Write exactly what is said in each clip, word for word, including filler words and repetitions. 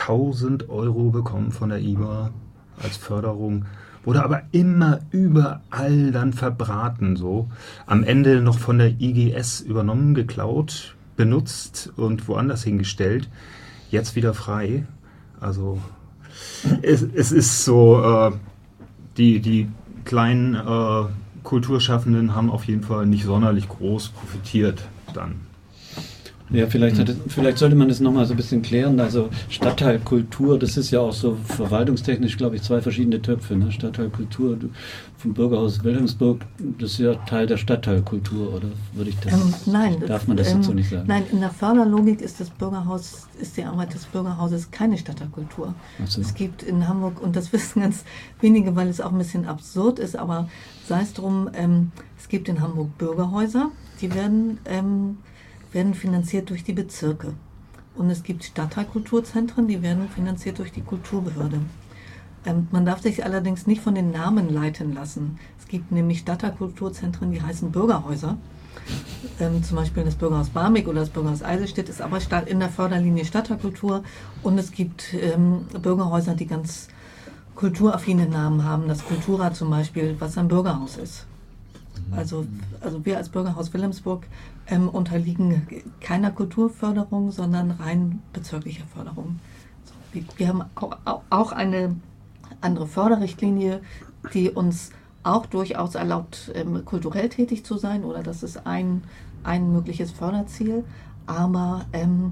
tausend Euro bekommen von der I B A als Förderung, wurde aber immer überall dann verbraten, so. Am Ende noch von der I G S übernommen, geklaut, benutzt und woanders hingestellt. Jetzt wieder frei. Also es, es ist so, äh, die, die kleinen äh, Kulturschaffenden haben auf jeden Fall nicht sonderlich groß profitiert dann. Ja, vielleicht, hat es, vielleicht sollte man das nochmal so ein bisschen klären. Also Stadtteilkultur, das ist ja auch so verwaltungstechnisch, glaube ich, zwei verschiedene Töpfe. Ne? Stadtteilkultur vom Bürgerhaus Wilhelmsburg, das ist ja Teil der Stadtteilkultur, oder würde ich das? Ähm, nein, darf man das ähm, jetzt so nicht sagen? Nein, in der Förderlogik ist das Bürgerhaus, ist die Arbeit des Bürgerhauses keine Stadtteilkultur. So. Es gibt in Hamburg, und das wissen ganz wenige, weil es auch ein bisschen absurd ist, aber sei es drum, ähm, es gibt in Hamburg Bürgerhäuser, die werden ähm, werden finanziert durch die Bezirke. Und es gibt Stadtteilkulturzentren, die werden finanziert durch die Kulturbehörde. Ähm, man darf sich allerdings nicht von den Namen leiten lassen. Es gibt nämlich Stadtteilkulturzentren, die heißen Bürgerhäuser. Ähm, zum Beispiel das Bürgerhaus Barmbek oder das Bürgerhaus Eiselstedt ist aber in der Förderlinie Stadtteilkultur. Und es gibt ähm, Bürgerhäuser, die ganz kulturaffine Namen haben. Das Kultura zum Beispiel, was ein Bürgerhaus ist. Also, also wir als Bürgerhaus Wilhelmsburg ähm, unterliegen keiner Kulturförderung, sondern rein bezirklicher Förderung. So, wir, wir haben auch, auch eine andere Förderrichtlinie, die uns auch durchaus erlaubt, ähm, kulturell tätig zu sein, oder das ist ein, ein mögliches Förderziel. Aber ähm,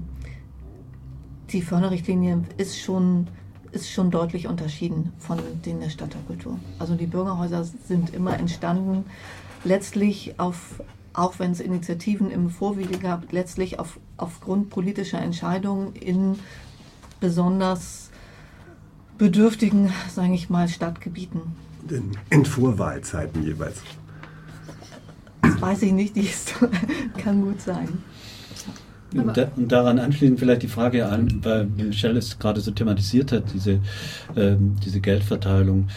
die Förderrichtlinie ist schon, ist schon deutlich unterschieden von denen der Stadtteilkultur. Also die Bürgerhäuser sind immer entstanden, letztlich auf, auch wenn es Initiativen im Vorwege gab, letztlich auf, aufgrund politischer Entscheidungen in besonders bedürftigen, sage ich mal, Stadtgebieten. In, in Vorwahlzeiten jeweils. Das weiß ich nicht, dies kann gut sein. Und, da, und daran anschließend vielleicht die Frage an, weil Michelle es gerade so thematisiert hat, diese, ähm, diese Geldverteilung.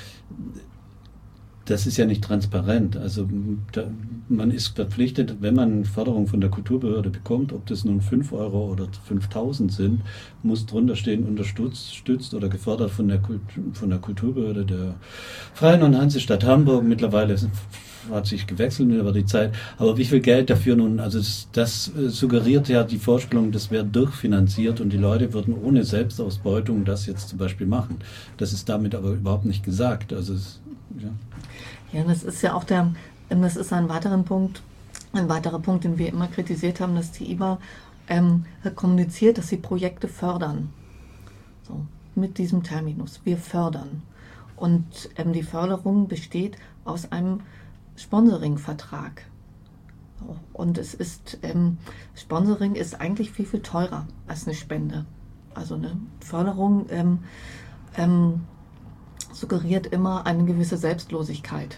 Das ist ja nicht transparent. Also da, man ist verpflichtet, wenn man Förderung von der Kulturbehörde bekommt, ob das nun fünf Euro oder fünftausend sind, muss drunter stehen, unterstützt oder gefördert von der, Kult, von der Kulturbehörde der Freien und Hansestadt Hamburg. Mittlerweile hat sich gewechselt über die Zeit. Aber wie viel Geld dafür nun, also das, das suggeriert ja die Vorstellung, das wäre durchfinanziert und die Leute würden ohne Selbstausbeutung das jetzt zum Beispiel machen. Das ist damit aber überhaupt nicht gesagt. Also es, ja. Ja, das ist ja auch der, das ist ein weiterer Punkt, ein weiterer Punkt, den wir immer kritisiert haben, dass die I B A ähm, kommuniziert, dass sie Projekte fördern. So, mit diesem Terminus. Wir fördern. Und ähm, die Förderung besteht aus einem Sponsoring-Vertrag. So, und es ist, ähm, Sponsoring ist eigentlich viel, viel teurer als eine Spende. Also eine Förderung ähm, ähm, suggeriert immer eine gewisse Selbstlosigkeit,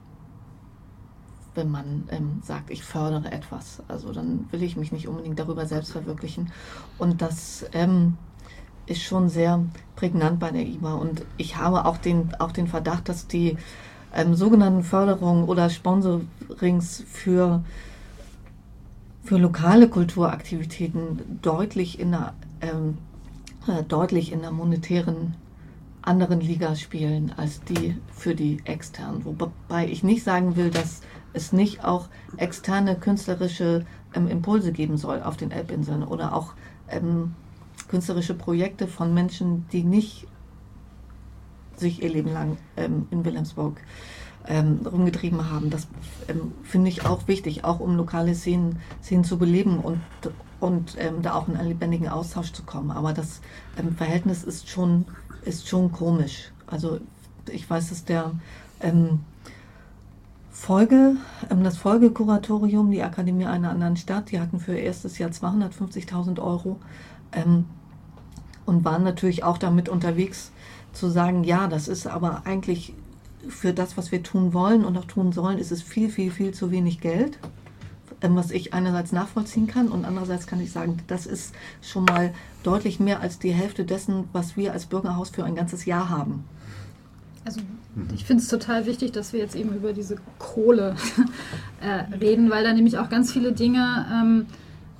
wenn man ähm, sagt, ich fördere etwas. Also dann will ich mich nicht unbedingt darüber selbst verwirklichen. Und das ähm, ist schon sehr prägnant bei der I B A. Und ich habe auch den, auch den Verdacht, dass die ähm, sogenannten Förderungen oder Sponsorings für, für lokale Kulturaktivitäten deutlich in der, ähm, äh, deutlich in der monetären anderen Liga spielen als die für die externen. Wobei ich nicht sagen will, dass es nicht auch externe künstlerische ähm, Impulse geben soll auf den Elbinseln oder auch ähm, künstlerische Projekte von Menschen, die nicht sich ihr Leben lang ähm, in Wilhelmsburg ähm, rumgetrieben haben. Das ähm, finde ich auch wichtig, auch um lokale Szenen, Szenen zu beleben und, und ähm, da auch in einen lebendigen Austausch zu kommen. Aber das ähm, Verhältnis ist schon ist schon komisch. Also ich weiß, dass der ähm, Folge, ähm, das Folgekuratorium, die Akademie einer anderen Stadt, die hatten für erstes Jahr zweihundertfünfzigtausend Euro ähm, und waren natürlich auch damit unterwegs zu sagen, ja, das ist aber eigentlich für das, was wir tun wollen und auch tun sollen, ist es viel, viel, viel zu wenig Geld, ähm, was ich einerseits nachvollziehen kann und andererseits kann ich sagen, das ist schon mal deutlich mehr als die Hälfte dessen, was wir als Bürgerhaus für ein ganzes Jahr haben. Also ich finde es total wichtig, dass wir jetzt eben über diese Kohle äh, reden, weil da nämlich auch ganz viele Dinge ähm,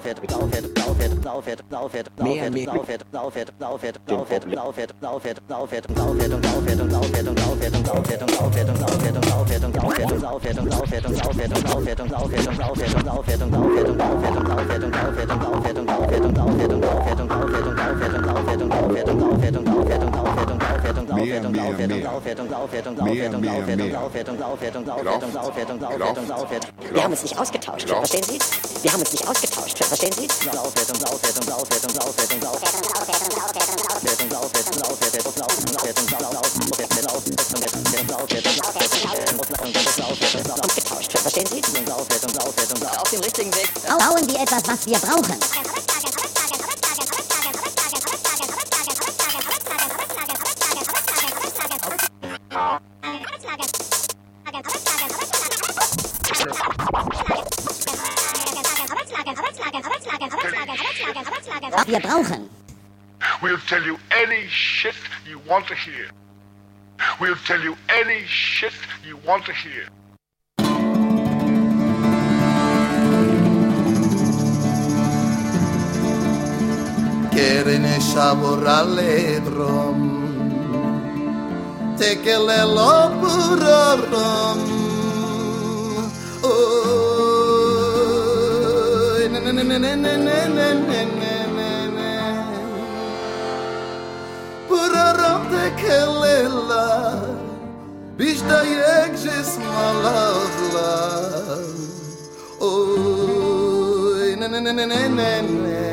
Wir haben uns nicht ausgetauscht, verstehen Sie? Wir haben uns nicht ausgetauscht, verstehen Sie? Ausgetauscht, verstehen Sie? Auf dem richtigen Weg. Bauen wir etwas, was wir brauchen. Wir brauchen. We'll tell you any shit you want to hear. We'll tell you any shit you want to hear. Quieren saborarle drum. Take a little rum. Oh, na na na na na na na na. Puraram take a little. Bishta yekjes malavla. Oh, na na na na na na.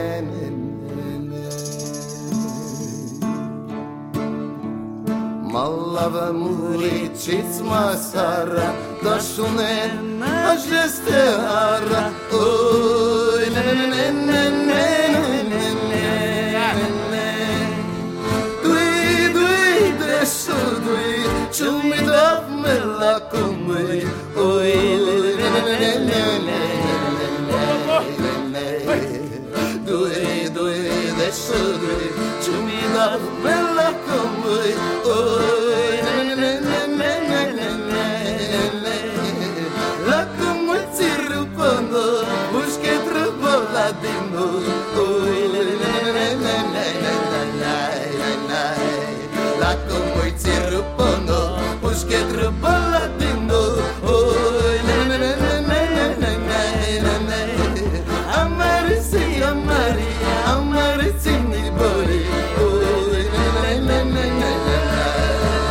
Malava muričic masara, da šune ažeste hara. Oj, ne, ne, ne, ne, ne, ne, ne, ne. Dui, dui, dešu, dui, čumi da me lako moj. Oj, ne, ne, ne, ne, ne, ne, ne, ne. Dui, dui, dešu, dui, čumi da me lako moj. Oj, ne, ne, ne, ne, ne, ne, ne. Lako moj cirupano, muške truboladino. Oj, ne, ne, ne, ne, ne, ne, ne, ne. Lako moj cirupano, muške truboladino. Oj, ne, ne, ne, ne, ne, ne, ne, ne. Amarici, amari, amarici mi bori. Oj, ne, ne, ne, ne, ne, ne.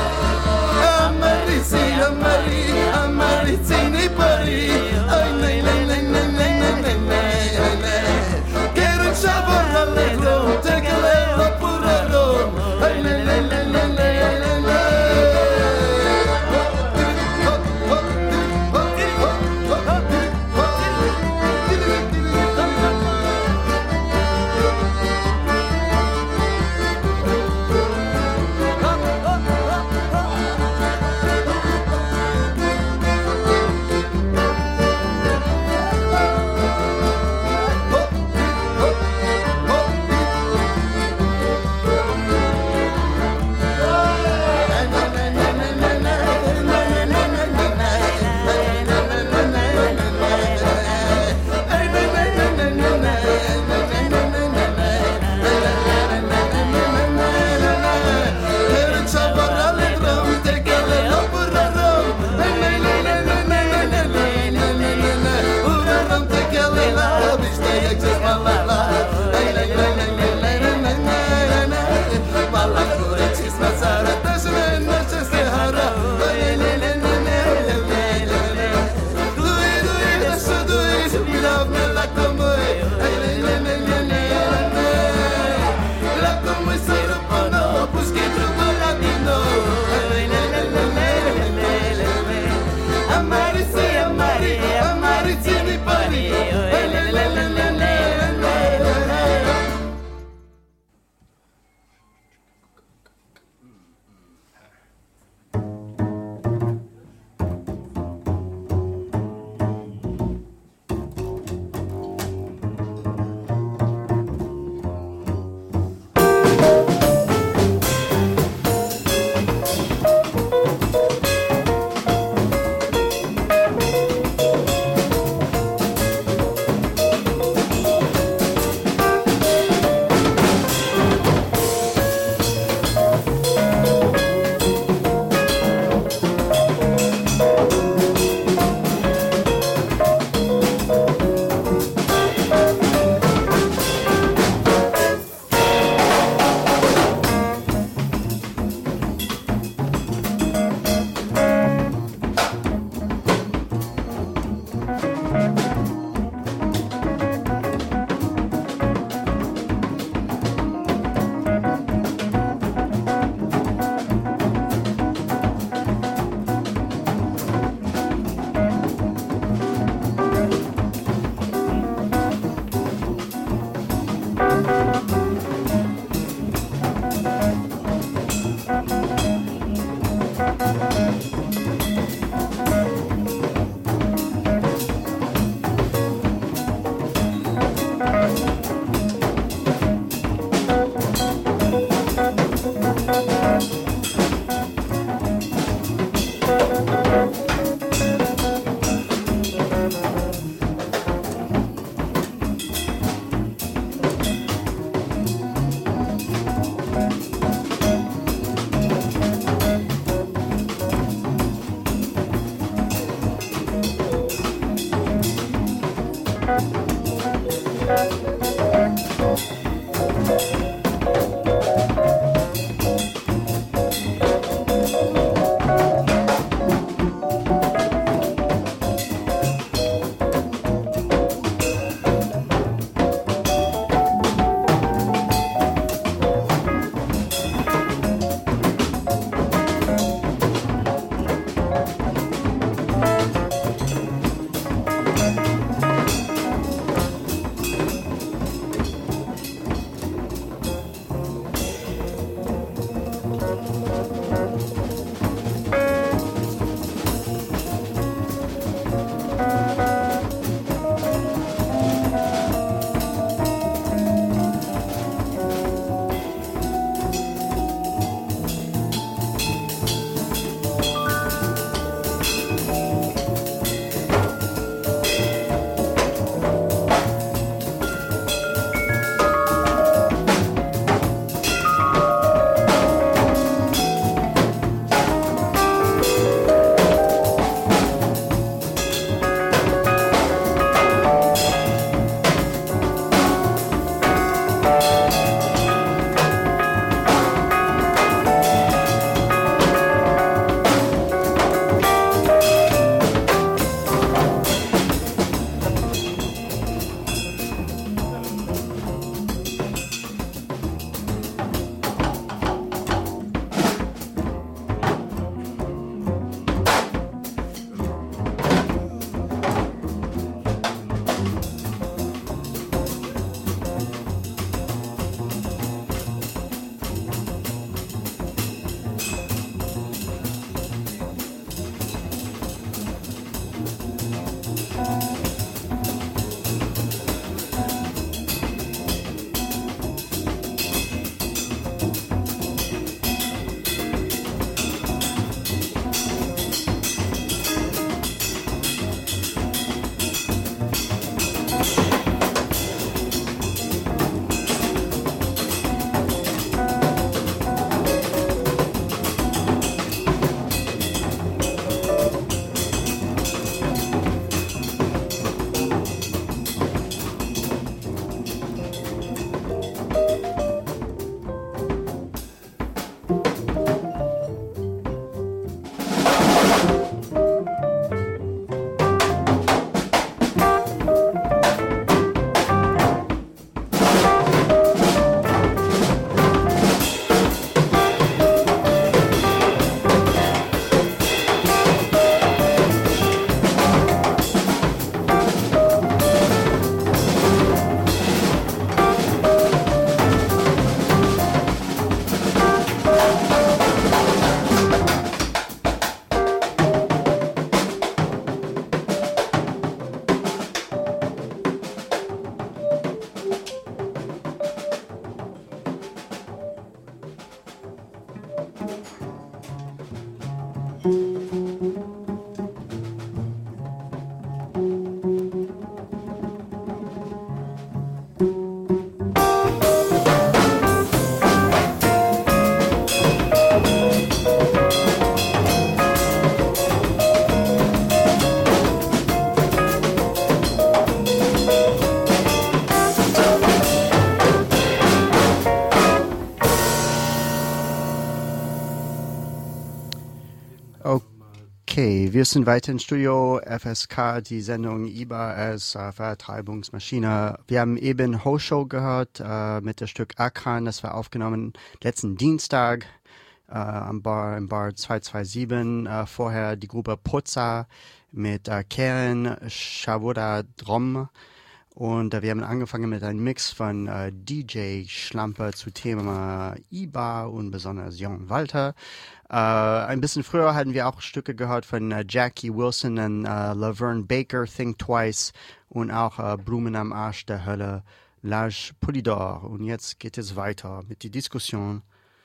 Okay, wir sind weiter im Studio, F S K, die Sendung I B A als äh, Vertreibungsmaschine. Wir haben eben Ho-Show gehört äh, mit dem Stück Akran, das war aufgenommen letzten Dienstag äh, am Bar, im Bar zwei zwei sieben. Äh, vorher die Gruppe Pozza mit äh, Karen Shavoda Drom. Und äh, wir haben angefangen mit einem Mix von äh, D J Schlampe zu Thema I B A und besonders Jon Walter. Äh, ein bisschen früher hatten wir auch Stücke gehört von äh, Jackie Wilson und äh, Laverne Baker, Think Twice und auch äh, Blumen am Arsch der Hölle, L'Age Polydor. Und jetzt geht es weiter mit der Diskussion.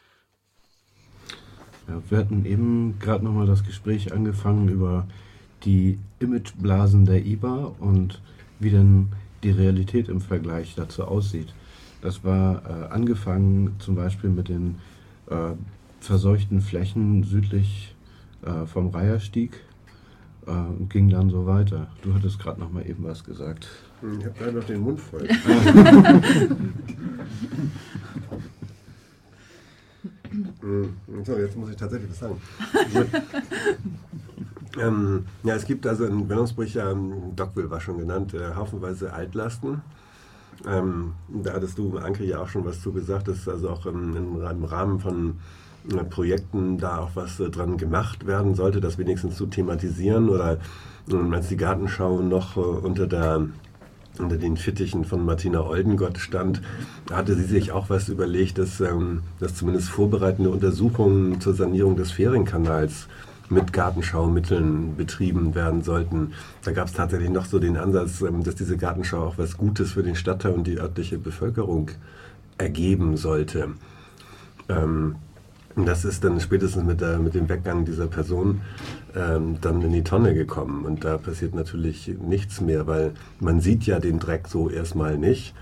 Ja, wir hatten eben gerade nochmal das Gespräch angefangen über die Imageblasen der I B A und wie denn die Realität im Vergleich dazu aussieht. Das war äh, angefangen zum Beispiel mit den äh, verseuchten Flächen südlich äh, vom Reiherstieg äh, und ging dann so weiter. Du hattest gerade noch mal eben was gesagt. Ich habe gerade noch den Mund voll. So, jetzt muss ich tatsächlich was sagen. ähm, ja, es gibt also in Wilhelmsburg, ja, Dockville war schon genannt, äh, haufenweise Altlasten. Ähm, da hattest du, Anke, ja auch schon was zu gesagt, dass also auch im, im Rahmen von äh, Projekten da auch was äh, dran gemacht werden sollte, das wenigstens zu thematisieren. Oder äh, als die Gartenschau noch äh, unter der unter den Fittichen von Martina Oldengott stand, hatte sie sich auch was überlegt, dass, ähm, dass zumindest vorbereitende Untersuchungen zur Sanierung des Fähringkanals mit Gartenschaumitteln betrieben werden sollten. Da gab es tatsächlich noch so den Ansatz, ähm, dass diese Gartenschau auch was Gutes für den Stadtteil und die örtliche Bevölkerung ergeben sollte. Ähm, das ist dann spätestens mit, der, mit dem Weggang dieser Person ähm, dann in die Tonne gekommen. Und da passiert natürlich nichts mehr, weil man sieht ja den Dreck so erstmal nicht.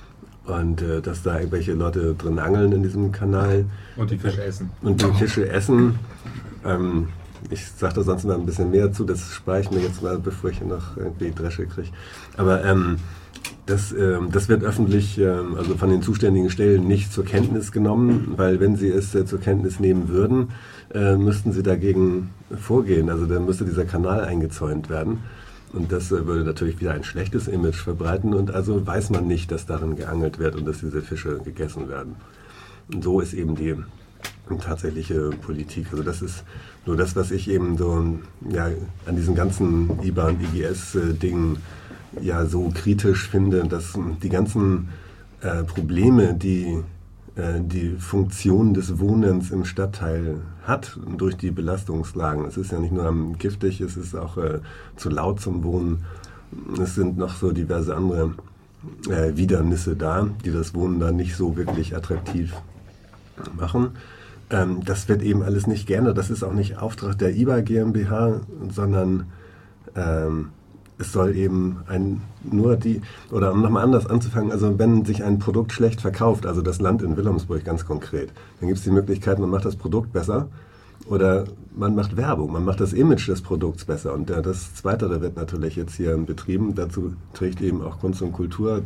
Und äh, dass da irgendwelche Leute drin angeln in diesem Kanal. Und die Fische essen. Und die Fische essen. Ähm, ich sage da sonst mal ein bisschen mehr dazu, das spare ich mir jetzt mal, bevor ich noch irgendwie Dresche kriege. Aber ähm, das, ähm, das wird öffentlich, ähm, also von den zuständigen Stellen, nicht zur Kenntnis genommen, weil wenn sie es äh, zur Kenntnis nehmen würden, äh, müssten sie dagegen vorgehen. Also dann müsste dieser Kanal eingezäunt werden. Und das äh, würde natürlich wieder ein schlechtes Image verbreiten. Und also weiß man nicht, dass darin geangelt wird und dass diese Fische gegessen werden. Und so ist eben die tatsächliche Politik. Also das ist nur das, was ich eben so ja, an diesen ganzen I B A und I G S-Dingen ja so kritisch finde, dass die ganzen äh, Probleme, die äh, die Funktion des Wohnens im Stadtteil hat durch die Belastungslagen. Es ist ja nicht nur giftig, es ist auch äh, zu laut zum Wohnen. Es sind noch so diverse andere äh, Widernisse da, die das Wohnen da nicht so wirklich attraktiv machen. Ähm, das wird eben alles nicht gerne. Das ist auch nicht Auftrag der I B A GmbH, sondern ähm, es soll eben ein, nur die, oder um nochmal anders anzufangen, also wenn sich ein Produkt schlecht verkauft, also das Land in Wilhelmsburg ganz konkret, dann gibt es die Möglichkeit, man macht das Produkt besser oder man macht Werbung, man macht das Image des Produkts besser. Und ja, das Zweite wird natürlich jetzt hier betrieben. Dazu trägt eben auch Kunst und Kultur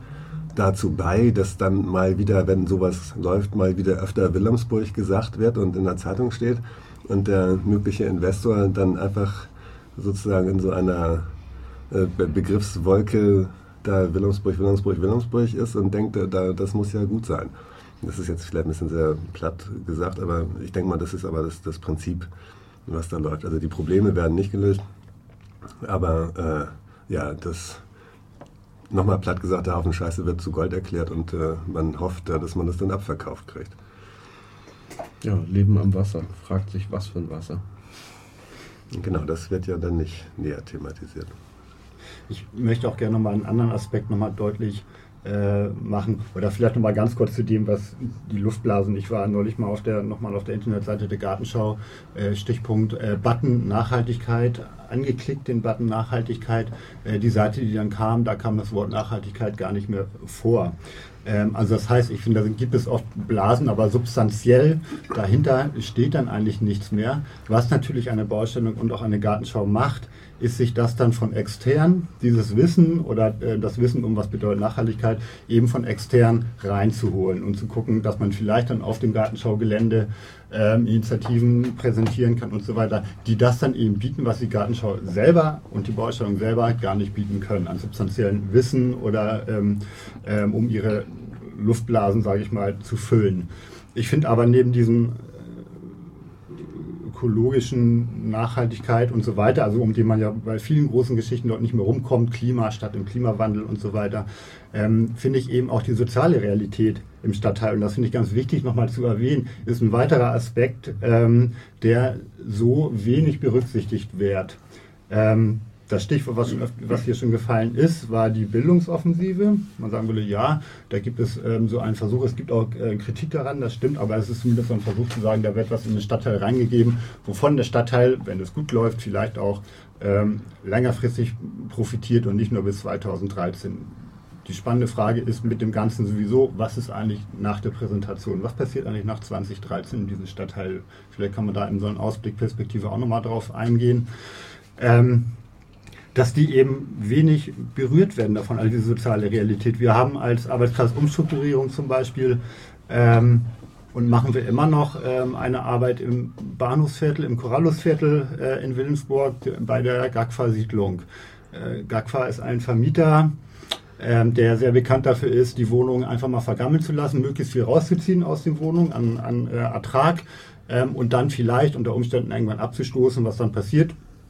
dazu bei, dass dann mal wieder, wenn sowas läuft, mal wieder öfter Wilhelmsburg gesagt wird und in der Zeitung steht und der mögliche Investor dann einfach sozusagen in so einer äh, Begriffswolke da Wilhelmsburg, Wilhelmsburg, Wilhelmsburg ist und denkt, da, das muss ja gut sein. Das ist jetzt vielleicht ein bisschen sehr platt gesagt, aber ich denke mal, das ist aber das, das Prinzip, was da läuft. Also die Probleme werden nicht gelöst, aber äh, ja, das nochmal platt gesagt, der Haufen Scheiße wird zu Gold erklärt und äh, man hofft, äh, dass man das dann abverkauft kriegt. Ja, Leben am Wasser. Fragt sich, was für ein Wasser. Genau, das wird ja dann nicht näher thematisiert. Ich möchte auch gerne nochmal einen anderen Aspekt nochmal deutlich äh, machen. Oder vielleicht nochmal ganz kurz zu dem, was die Luftblasen. Ich war neulich mal auf der, nochmal auf der Internetseite der Gartenschau, äh, Stichpunkt äh, Button Nachhaltigkeit, angeklickt den Button Nachhaltigkeit. Äh, die Seite, die dann kam, da kam das Wort Nachhaltigkeit gar nicht mehr vor. Ähm, also das heißt, ich finde, da gibt es oft Blasen, aber substanziell dahinter steht dann eigentlich nichts mehr. Was natürlich eine Baustellung und auch eine Gartenschau macht, ist sich das dann von extern, dieses Wissen oder äh, das Wissen um was bedeutet Nachhaltigkeit, eben von extern reinzuholen und zu gucken, dass man vielleicht dann auf dem Gartenschaugelände ähm, Initiativen präsentieren kann und so weiter, die das dann eben bieten, was die Gartenschau selber und die Baustellung selber gar nicht bieten können, an substanziellen Wissen oder ähm, ähm, um ihre Luftblasen, sage ich mal, zu füllen. Ich finde aber neben diesem ökologischen Nachhaltigkeit und so weiter, also um den man ja bei vielen großen Geschichten dort nicht mehr rumkommt, Klima statt im Klimawandel und so weiter, ähm, finde ich eben auch die soziale Realität im Stadtteil, und das finde ich ganz wichtig nochmal zu erwähnen, ist ein weiterer Aspekt, ähm, der so wenig berücksichtigt wird. Ähm, Das Stichwort, was, schon, was hier schon gefallen ist, war die Bildungsoffensive. Man sagen würde, ja, da gibt es ähm, so einen Versuch, es gibt auch äh, Kritik daran, das stimmt, aber es ist zumindest so ein Versuch zu sagen, da wird was in den Stadtteil reingegeben, wovon der Stadtteil, wenn es gut läuft, vielleicht auch ähm, längerfristig profitiert und nicht nur bis zweitausenddreizehn. Die spannende Frage ist mit dem Ganzen sowieso, was ist eigentlich nach der Präsentation? Was passiert eigentlich nach zweitausenddreizehn in diesem Stadtteil? Vielleicht kann man da in so einer Ausblickperspektive auch nochmal drauf eingehen. ähm, dass die eben wenig berührt werden davon, also diese soziale Realität. Wir haben als Arbeitskreis Umstrukturierung zum Beispiel ähm, und machen wir immer noch ähm, eine Arbeit im Bahnhofsviertel, im Corrallusviertel äh, in Wilhelmsburg bei der G A G F A-Siedlung. Äh, G A G F A ist ein Vermieter, ähm, der sehr bekannt dafür ist, die Wohnungen einfach mal vergammeln zu lassen, möglichst viel rauszuziehen aus den Wohnungen an, an äh, Ertrag ähm, und dann vielleicht unter Umständen irgendwann abzustoßen. Was dann passiert,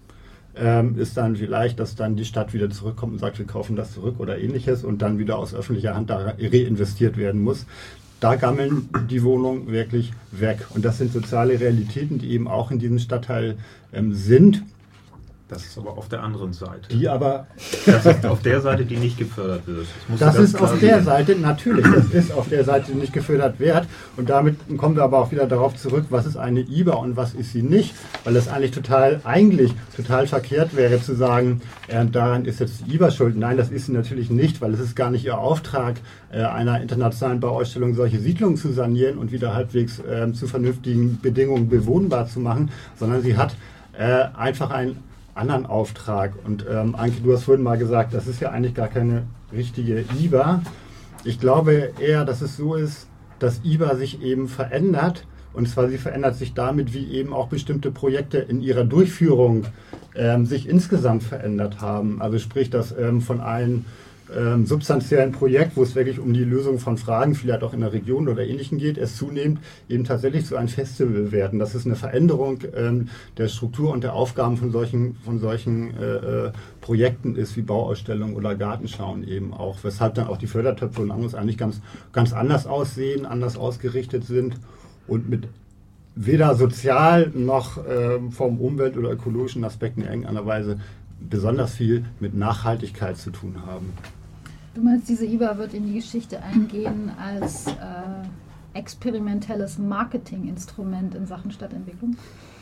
ähm, ist dann vielleicht, dass dann die Stadt wieder zurückkommt und sagt, wir kaufen das zurück oder ähnliches und dann wieder aus öffentlicher Hand da reinvestiert werden muss. Da gammeln die Wohnungen wirklich weg. Und das sind soziale Realitäten, die eben auch in diesem Stadtteil ähm, sind. Das ist aber auf der anderen Seite. Die aber... Das ist auf der Seite, die nicht gefördert wird. Das, das ist auf der Seite, natürlich, das ist auf der Seite, die nicht gefördert wird. Und damit kommen wir aber auch wieder darauf zurück, was ist eine I B A und was ist sie nicht. Weil es eigentlich total, eigentlich total verkehrt wäre zu sagen, äh, daran ist jetzt die I B A schuld. Nein, das ist sie natürlich nicht, weil es ist gar nicht ihr Auftrag, äh, einer internationalen Bauausstellung solche Siedlungen zu sanieren und wieder halbwegs äh, zu vernünftigen Bedingungen bewohnbar zu machen, sondern sie hat äh, einfach ein anderen Auftrag. Und ähm, Anke, du hast vorhin mal gesagt, das ist ja eigentlich gar keine richtige I B A. Ich glaube eher, dass es so ist, dass I B A sich eben verändert. Und zwar sie verändert sich damit, wie eben auch bestimmte Projekte in ihrer Durchführung ähm, sich insgesamt verändert haben. Also sprich, dass ähm, von einem ähm, substanziellen Projekt, wo es wirklich um die Lösung von Fragen, vielleicht auch in der Region oder Ähnlichem geht, es zunehmend eben tatsächlich zu einem Festival werden. Das ist eine Veränderung ähm, der Struktur und der Aufgaben von solchen, von solchen äh, äh, Projekten ist, wie Bauausstellungen oder Gartenschauen eben auch. Weshalb dann auch die Fördertöpfe und anderes eigentlich ganz, ganz anders aussehen, anders ausgerichtet sind und mit weder sozial noch äh, vom Umwelt- oder ökologischen Aspekten in irgendeiner Weise besonders viel mit Nachhaltigkeit zu tun haben. Du meinst, diese I B A wird in die Geschichte eingehen als äh, experimentelles Marketinginstrument in Sachen Stadtentwicklung?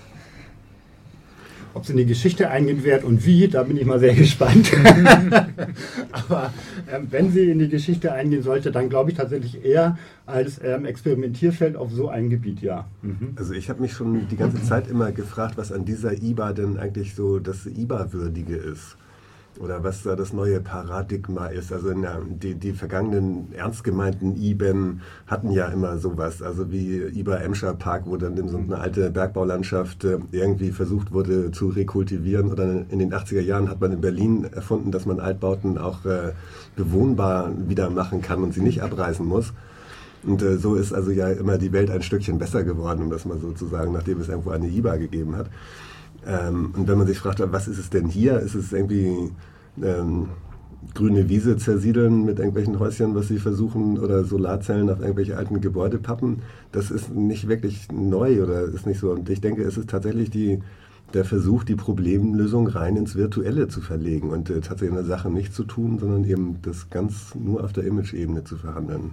Ob sie in die Geschichte eingehen wird und wie, da bin ich mal sehr gespannt. Aber ähm, wenn sie in die Geschichte eingehen sollte, dann glaube ich tatsächlich eher als ähm, Experimentierfeld auf so ein Gebiet, ja. Mhm. Also ich habe mich schon die ganze Zeit immer gefragt, was an dieser I B A denn eigentlich so das I B A-Würdige ist. Oder was da das neue Paradigma ist. Also na, die, die vergangenen ernst gemeinten I B E N hatten ja immer sowas. Also wie I B A Emscher Park, wo dann in so eine alte Bergbaulandschaft äh, irgendwie versucht wurde zu rekultivieren. Oder in den achtziger Jahren hat man in Berlin erfunden, dass man Altbauten auch äh, bewohnbar wieder machen kann und sie nicht abreißen muss. Und äh, so ist also ja immer die Welt ein Stückchen besser geworden, um das mal so zu sagen, nachdem es irgendwo eine I B A gegeben hat. Ähm, und wenn man sich fragt, was ist es denn hier? Ist es irgendwie ähm, grüne Wiese zersiedeln mit irgendwelchen Häuschen, was sie versuchen, oder Solarzellen auf irgendwelche alten Gebäude pappen? Das ist nicht wirklich neu oder ist nicht so. Und ich denke, es ist tatsächlich die, der Versuch, die Problemlösung rein ins Virtuelle zu verlegen und äh, tatsächlich in der Sache nicht zu tun, sondern eben das ganz nur auf der Image-Ebene zu verhandeln.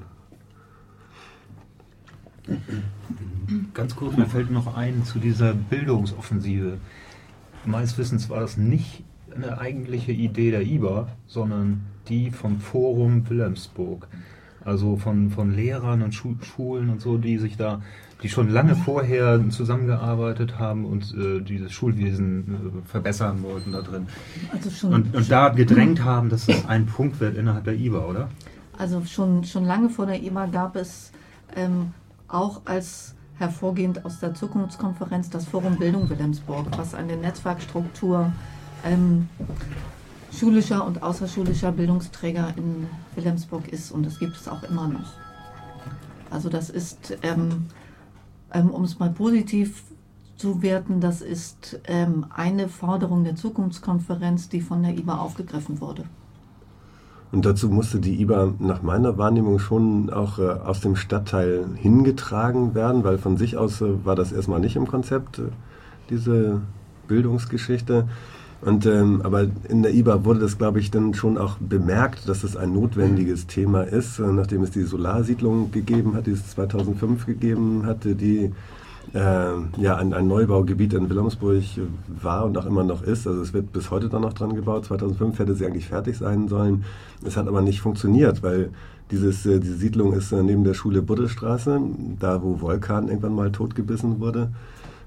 Ganz kurz, mir fällt noch ein zu dieser Bildungsoffensive. Meines Wissens war das nicht eine eigentliche Idee der I B A, sondern die vom Forum Wilhelmsburg. Also von, von Lehrern und Schu- Schulen und so, die sich da, die schon lange vorher zusammengearbeitet haben und äh, dieses Schulwesen äh, verbessern wollten da drin. Also schon, und, und da gedrängt haben, dass es ein Punkt wird innerhalb der I B A, oder? Also schon, schon lange vor der I B A gab es ähm, auch als hervorgehend aus der Zukunftskonferenz das Forum Bildung Wilhelmsburg, was eine Netzwerkstruktur ähm, schulischer und außerschulischer Bildungsträger in Wilhelmsburg ist, und das gibt es auch immer noch. Also das ist, ähm, ähm, um es mal positiv zu werten, das ist ähm, eine Forderung der Zukunftskonferenz, die von der I B A aufgegriffen wurde. Und dazu musste die I B A nach meiner Wahrnehmung schon auch äh, aus dem Stadtteil hingetragen werden, weil von sich aus äh, war das erstmal nicht im Konzept, äh, diese Bildungsgeschichte. Und, ähm, aber in der I B A wurde das, glaube ich, dann schon auch bemerkt, dass es ein notwendiges Thema ist, äh, nachdem es die Solarsiedlung gegeben hat, die es zweitausendfünf gegeben hatte, die äh, ja ein, ein Neubaugebiet in Wilhelmsburg war und auch immer noch ist. Also es wird bis heute dann noch dran gebaut. zweitausendfünf hätte sie eigentlich fertig sein sollen. Es hat aber nicht funktioniert, weil dieses, äh, diese Siedlung ist äh, neben der Schule Buddelstraße, da wo Volkan irgendwann mal totgebissen wurde.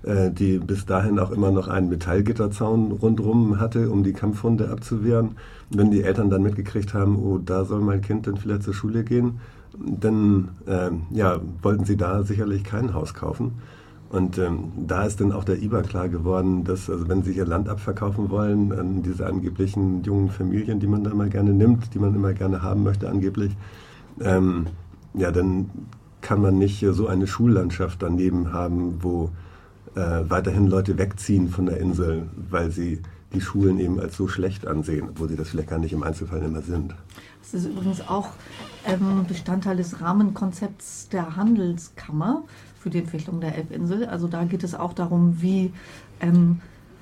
äh, die bis dahin auch immer noch einen Metallgitterzaun rundherum hatte, um die Kampfhunde abzuwehren. Wenn die Eltern dann mitgekriegt haben, oh, da soll mein Kind dann vielleicht zur Schule gehen, dann äh, ja, wollten sie da sicherlich kein Haus kaufen. Und ähm, da ist dann auch der I B A klar geworden, dass, also wenn sie ihr Land abverkaufen wollen, an diese angeblichen jungen Familien, die man da immer gerne nimmt, die man immer gerne haben möchte angeblich, ähm, ja, dann kann man nicht so eine Schullandschaft daneben haben, wo äh, weiterhin Leute wegziehen von der Insel, weil sie die Schulen eben als so schlecht ansehen, obwohl sie das vielleicht gar nicht im Einzelfall immer sind. Das ist übrigens auch ähm, Bestandteil des Rahmenkonzepts der Handelskammer für die Entwicklung der Elbinsel. Also da geht es auch darum, wie ähm,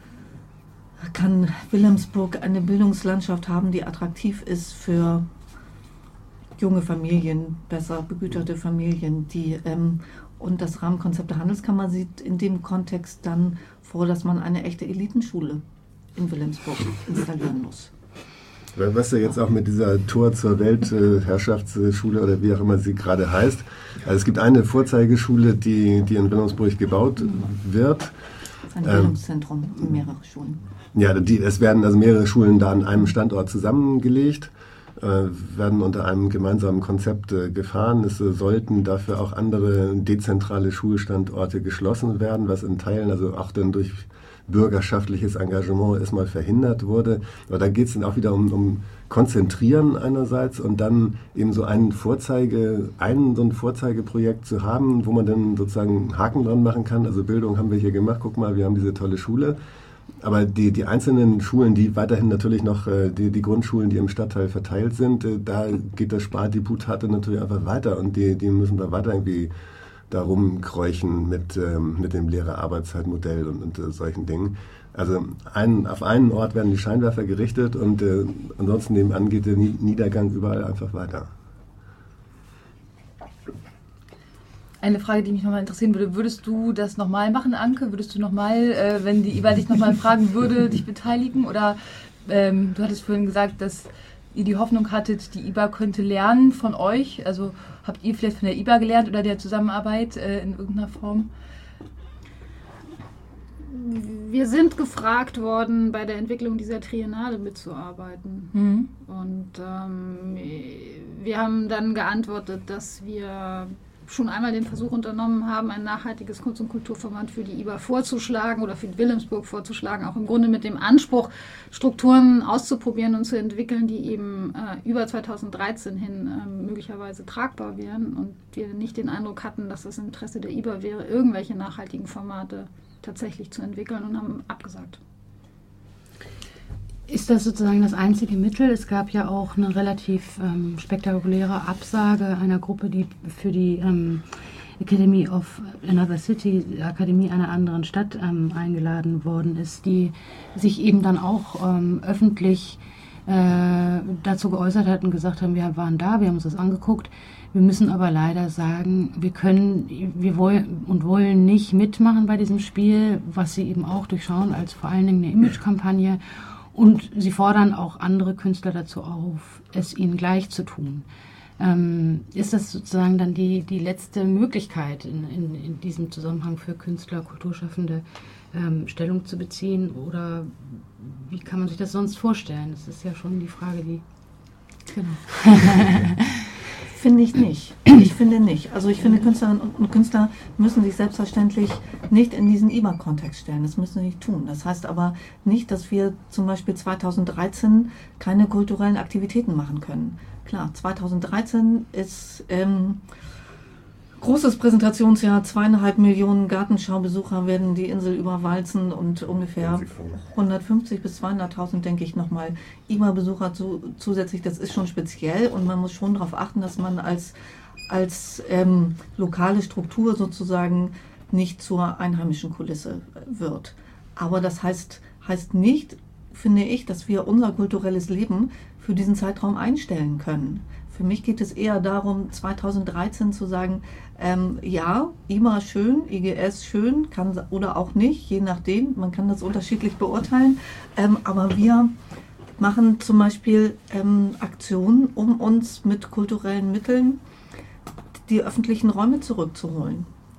kann Wilhelmsburg eine Bildungslandschaft haben, die attraktiv ist für junge Familien, besser begüterte Familien, die ähm, und das Rahmenkonzept der Handelskammer sieht in dem Kontext dann vor, dass man eine echte Elitenschule in Wilhelmsburg installieren muss. Was ja jetzt auch mit dieser Tor zur Weltherrschaftsschule oder wie auch immer sie gerade heißt. Also es gibt eine Vorzeigeschule, die, die in Wilhelmsburg gebaut wird. Ein Bildungszentrum, ähm, mehrere Schulen. Ja, die, es werden also mehrere Schulen da an einem Standort zusammengelegt, äh, werden unter einem gemeinsamen Konzept äh, gefahren. Es äh, sollten dafür auch andere dezentrale Schulstandorte geschlossen werden, was in Teilen also auch dann durch bürgerschaftliches Engagement erstmal verhindert wurde. Aber da geht es dann auch wieder um, um Konzentrieren einerseits und dann eben so einen Vorzeige, einen so ein Vorzeigeprojekt zu haben, wo man dann sozusagen einen Haken dran machen kann. Also Bildung haben wir hier gemacht, guck mal, wir haben diese tolle Schule. Aber die, die einzelnen Schulen, die weiterhin natürlich noch, die, die Grundschulen, die im Stadtteil verteilt sind, da geht das Spardiputate natürlich einfach weiter und die, die müssen da weiter irgendwie da rumkräuchen mit, ähm, mit dem Lehrer-Arbeitszeitmodell und, und äh, solchen Dingen. Also ein, auf einen Ort werden die Scheinwerfer gerichtet und äh, ansonsten nebenan geht der Niedergang überall einfach weiter. Eine Frage, die mich nochmal interessieren würde, würdest du das nochmal machen, Anke? Würdest du nochmal, äh, wenn die I B A dich nochmal fragen würde, dich beteiligen? Oder ähm, du hattest vorhin gesagt, dass ihr die Hoffnung hattet, die I B A könnte lernen von euch. Also habt ihr vielleicht von der I B A gelernt oder der Zusammenarbeit äh, in irgendeiner Form? Wir sind gefragt worden, bei der Entwicklung dieser Triennale mitzuarbeiten. Mhm. Und ähm, wir haben dann geantwortet, dass wir schon einmal den Versuch unternommen haben, ein nachhaltiges Kunst- und Kulturverband für die I B A vorzuschlagen oder für Wilhelmsburg vorzuschlagen, auch im Grunde mit dem Anspruch, Strukturen auszuprobieren und zu entwickeln, die eben äh, über zweitausenddreizehn hin äh, möglicherweise tragbar wären und wir nicht den Eindruck hatten, dass es im Interesse der I B A wäre, irgendwelche nachhaltigen Formate tatsächlich zu entwickeln und haben abgesagt. Ist das sozusagen das einzige Mittel? Es gab ja auch eine relativ ähm, spektakuläre Absage einer Gruppe, die für die ähm, Academy of Another City, die Akademie einer anderen Stadt, ähm, eingeladen worden ist, die sich eben dann auch ähm, öffentlich äh, dazu geäußert hat und gesagt haben, wir waren da, wir haben uns das angeguckt. Wir müssen aber leider sagen, wir können, wir wollen und wollen nicht mitmachen bei diesem Spiel, was sie eben auch durchschauen als vor allen Dingen eine Imagekampagne. Und sie fordern auch andere Künstler dazu auf, es ihnen gleich zu tun. Ähm, ist das sozusagen dann die, die letzte Möglichkeit, in, in, in diesem Zusammenhang für Künstler, Kulturschaffende ähm, Stellung zu beziehen? Oder wie kann man sich das sonst vorstellen? Das ist ja schon die Frage, die... Genau. Finde ich nicht. Ich finde nicht. Also ich finde, Künstlerinnen und Künstler müssen sich selbstverständlich nicht in diesen I B A-Kontext stellen. Das müssen sie nicht tun. Das heißt aber nicht, dass wir zum Beispiel zweitausenddreizehn keine kulturellen Aktivitäten machen können. Klar, zweitausenddreizehn ist ähm, großes Präsentationsjahr, zweieinhalb Millionen Gartenschaubesucher werden die Insel überwalzen und ungefähr hundertfünfzig bis zweihunderttausend, denke ich, nochmal I B A-Besucher zu, zusätzlich. Das ist schon speziell und man muss schon darauf achten, dass man als, als ähm, lokale Struktur sozusagen nicht zur einheimischen Kulisse wird. Aber das heißt, heißt nicht, finde ich, dass wir unser kulturelles Leben für diesen Zeitraum einstellen können. Für mich geht es eher darum, zweitausenddreizehn zu sagen, ähm, ja, I B A schön, I G S schön, kann oder auch nicht, je nachdem, man kann das unterschiedlich beurteilen, ähm, aber wir machen zum Beispiel ähm, Aktionen, um uns mit kulturellen Mitteln die öffentlichen Räume zurückzuholen.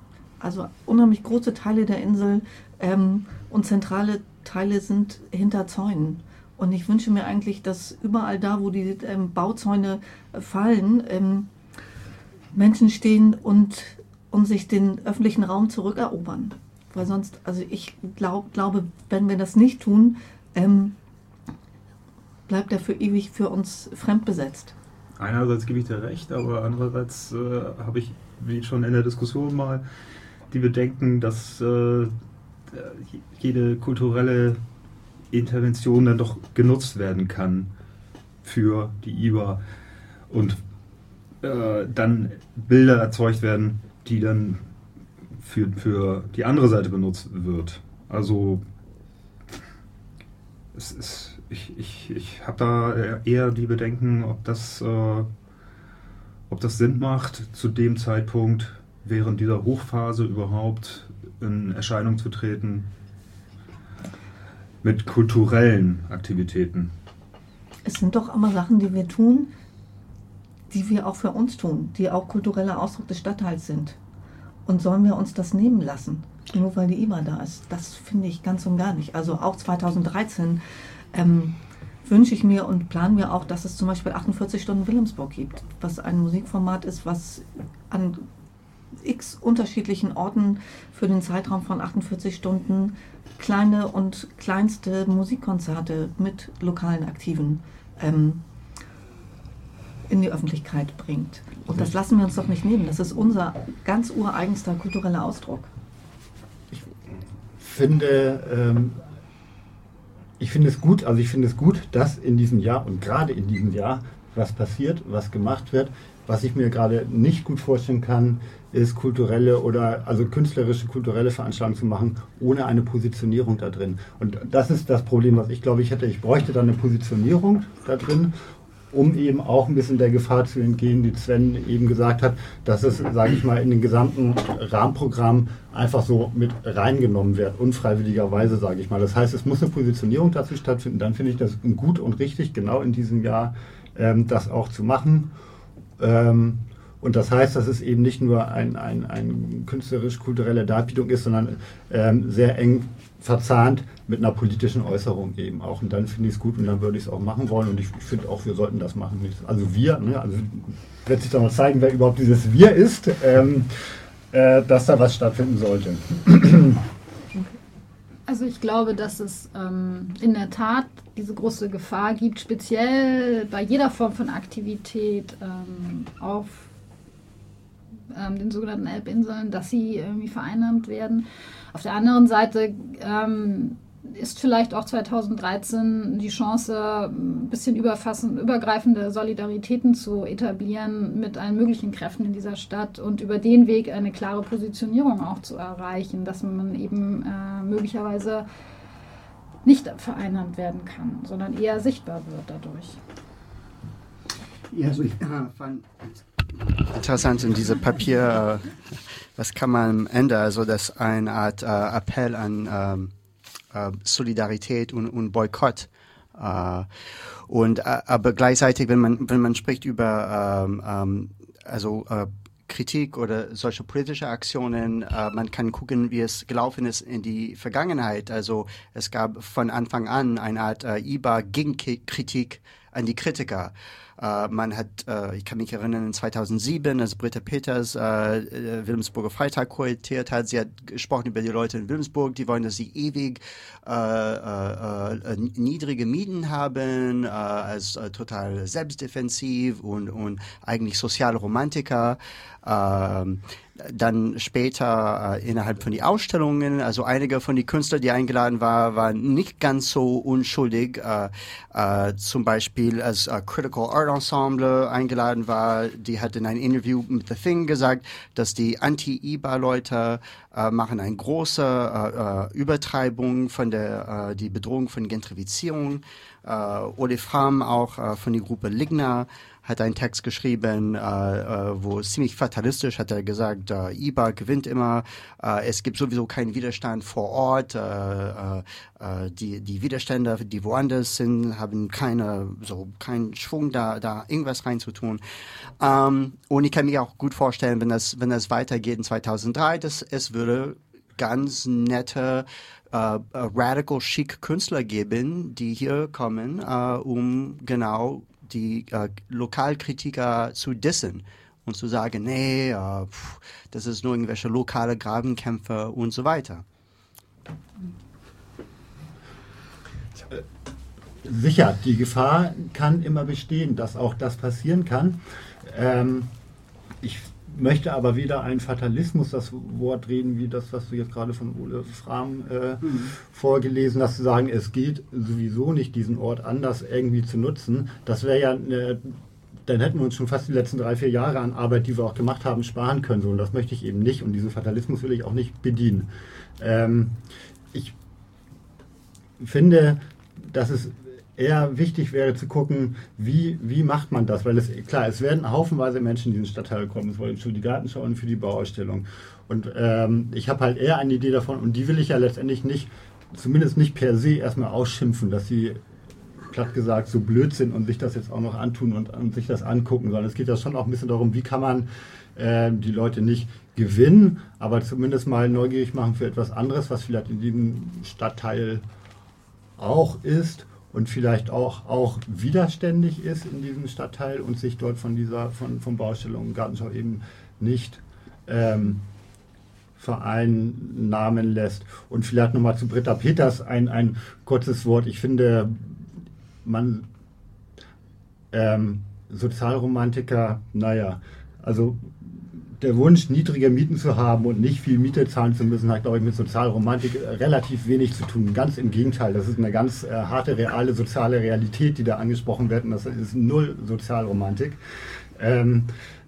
Also unheimlich große Teile der Insel ähm, und zentrale Teile sind hinter Zäunen. Und ich wünsche mir eigentlich, dass überall da, wo die ähm, Bauzäune fallen, ähm, Menschen stehen und, und sich den öffentlichen Raum zurückerobern. Weil sonst, also ich glaub, glaube, wenn wir das nicht tun, ähm, bleibt er für ewig für uns fremdbesetzt. Einerseits gebe ich dir recht, aber andererseits äh, habe ich, wie schon in der Diskussion mal, die Bedenken, dass äh, jede kulturelle Intervention dann doch genutzt werden kann für die I B A und äh, dann Bilder erzeugt werden, die dann für, für die andere Seite benutzt wird. Also es ist, ich, ich, ich habe da eher die Bedenken, ob das, äh, ob das Sinn macht, zu dem Zeitpunkt während dieser Hochphase überhaupt in Erscheinung zu treten mit kulturellen Aktivitäten. Es sind doch immer Sachen, die wir tun, die wir auch für uns tun, die auch kultureller Ausdruck des Stadtteils sind. Und sollen wir uns das nehmen lassen, nur weil die I B A da ist? Das finde ich ganz und gar nicht. Also auch zweitausenddreizehn ähm, wünsche ich mir und planen wir auch, dass es zum Beispiel achtundvierzig Stunden Wilhelmsburg gibt, was ein Musikformat ist, was an x unterschiedlichen Orten für den Zeitraum von achtundvierzig Stunden kleine und kleinste Musikkonzerte mit lokalen Aktiven ähm, in die Öffentlichkeit bringt. Und das lassen wir uns doch nicht nehmen. Das ist unser ganz ureigenster kultureller Ausdruck. Ich finde, ähm, ich finde es gut, also ich finde es gut, dass in diesem Jahr und gerade in diesem Jahr was passiert, was gemacht wird. Was ich mir gerade nicht gut vorstellen kann, ist kulturelle oder also künstlerische, kulturelle Veranstaltungen zu machen, ohne eine Positionierung da drin. Und das ist das Problem, was ich glaube, ich hätte. Ich bräuchte da eine Positionierung da drin, um eben auch ein bisschen der Gefahr zu entgehen, die Sven eben gesagt hat, dass es, sage ich mal, in den gesamten Rahmenprogramm einfach so mit reingenommen wird, unfreiwilligerweise, sage ich mal. Das heißt, es muss eine Positionierung dazu stattfinden. Dann finde ich das gut und richtig, genau in diesem Jahr ähm, das auch zu machen. Ähm, und das heißt, dass es eben nicht nur ein, ein, ein künstlerisch-kulturelle Darbietung ist, sondern ähm, sehr eng verzahnt mit einer politischen Äußerung eben auch. Und dann finde ich es gut und dann würde ich es auch machen wollen. Und ich, ich finde auch, wir sollten das machen. Also wir, ne, also wird sich dann mal zeigen, wer überhaupt dieses Wir ist, ähm, äh, dass da was stattfinden sollte. Also ich glaube, dass es ähm, in der Tat diese große Gefahr gibt, speziell bei jeder Form von Aktivität ähm, auf ähm, den sogenannten Elbinseln, dass sie irgendwie vereinnahmt werden. Auf der anderen Seite ähm, ist vielleicht auch zweitausenddreizehn die Chance, ein bisschen überfassend, übergreifende Solidaritäten zu etablieren mit allen möglichen Kräften in dieser Stadt und über den Weg eine klare Positionierung auch zu erreichen, dass man eben äh, möglicherweise nicht vereinnahmt werden kann, sondern eher sichtbar wird dadurch. Ja, also ich äh, fand interessant in diesem Papier, äh, was kann man am Ende, also das ist eine Art äh, Appell an ähm, Solidarität und, und Boykott. Äh, und, äh, aber gleichzeitig, wenn man, wenn man spricht über ähm, ähm, also, äh, Kritik oder solche politische Aktionen, äh, man kann gucken, wie es gelaufen ist in die Vergangenheit. Also es gab von Anfang an eine Art äh, I B A-Gegenkritik an die Kritiker. Uh, man hat, uh, ich kann mich erinnern, in zweitausendsieben, als Britta Peters uh, äh, Wilhelmsburger Freitag kuratiert hat, sie hat gesprochen über die Leute in Wilhelmsburg, die wollen, dass sie ewig uh, uh, uh, niedrige Mieten haben, uh, als uh, total selbstdefensiv und, und eigentlich soziale Romantiker. Uh, dann später äh, innerhalb von den Ausstellungen, also einige von den Künstlern, die eingeladen waren, waren nicht ganz so unschuldig. Äh, äh, zum Beispiel als äh, Critical Art Ensemble eingeladen war, die hat in einem Interview mit The Thing gesagt, dass die Anti-I B A-Leute äh, machen eine große äh, äh, Übertreibung von der äh, die Bedrohung von Gentrifizierung. äh, Ole Fram, auch äh, von der Gruppe Ligna, hat einen Text geschrieben, äh, äh, wo ziemlich fatalistisch hat er gesagt, äh, I B A gewinnt immer, äh, es gibt sowieso keinen Widerstand vor Ort, äh, äh, die, die Widerstände, die woanders sind, haben keine, so keinen Schwung da, da irgendwas reinzutun. Ähm, und ich kann mir auch gut vorstellen, wenn das, wenn das weitergeht in zweitausenddrei, dass es würde ganz nette Uh, uh, radical chic Künstler geben, die hier kommen, uh, um genau die uh, Lokalkritiker zu dissen und zu sagen, nee, uh, pff, das ist nur irgendwelche lokale Grabenkämpfe und so weiter. Sicher, die Gefahr kann immer bestehen, dass auch das passieren kann. Ähm, ich möchte aber weder einen Fatalismus, das Wort reden, wie das, was du jetzt gerade von Ole Fram äh, mhm. vorgelesen hast, zu sagen, es geht sowieso nicht, diesen Ort anders irgendwie zu nutzen. Das wäre ja, äh, dann hätten wir uns schon fast die letzten drei, vier Jahre an Arbeit, die wir auch gemacht haben, sparen können. So, und das möchte ich eben nicht. Und diesen Fatalismus will ich auch nicht bedienen. Ähm, ich finde, dass es eher wichtig wäre zu gucken, wie, wie macht man das, weil es, klar, es werden haufenweise Menschen in diesen Stadtteil kommen, es wollen für die Gartenschau und für die Bauausstellung. Und ähm, ich habe halt eher eine Idee davon, und die will ich ja letztendlich nicht, zumindest nicht per se erstmal ausschimpfen, dass sie, platt gesagt, so blöd sind und sich das jetzt auch noch antun und, und sich das angucken, sondern es geht ja schon auch ein bisschen darum, wie kann man äh, die Leute nicht gewinnen, aber zumindest mal neugierig machen für etwas anderes, was vielleicht in diesem Stadtteil auch ist. Und vielleicht auch, auch widerständig ist in diesem Stadtteil und sich dort von dieser von, von Baustellung und Gartenschau eben nicht ähm, vereinnahmen lässt. Und vielleicht nochmal zu Britta Peters ein, ein kurzes Wort. Ich finde, man ähm, Sozialromantiker, naja, also der Wunsch, niedrige Mieten zu haben und nicht viel Miete zahlen zu müssen, hat, glaube ich, mit Sozialromantik relativ wenig zu tun. Ganz im Gegenteil, das ist eine ganz äh, harte, reale soziale Realität, die da angesprochen wird, und das ist null Sozialromantik. Ähm,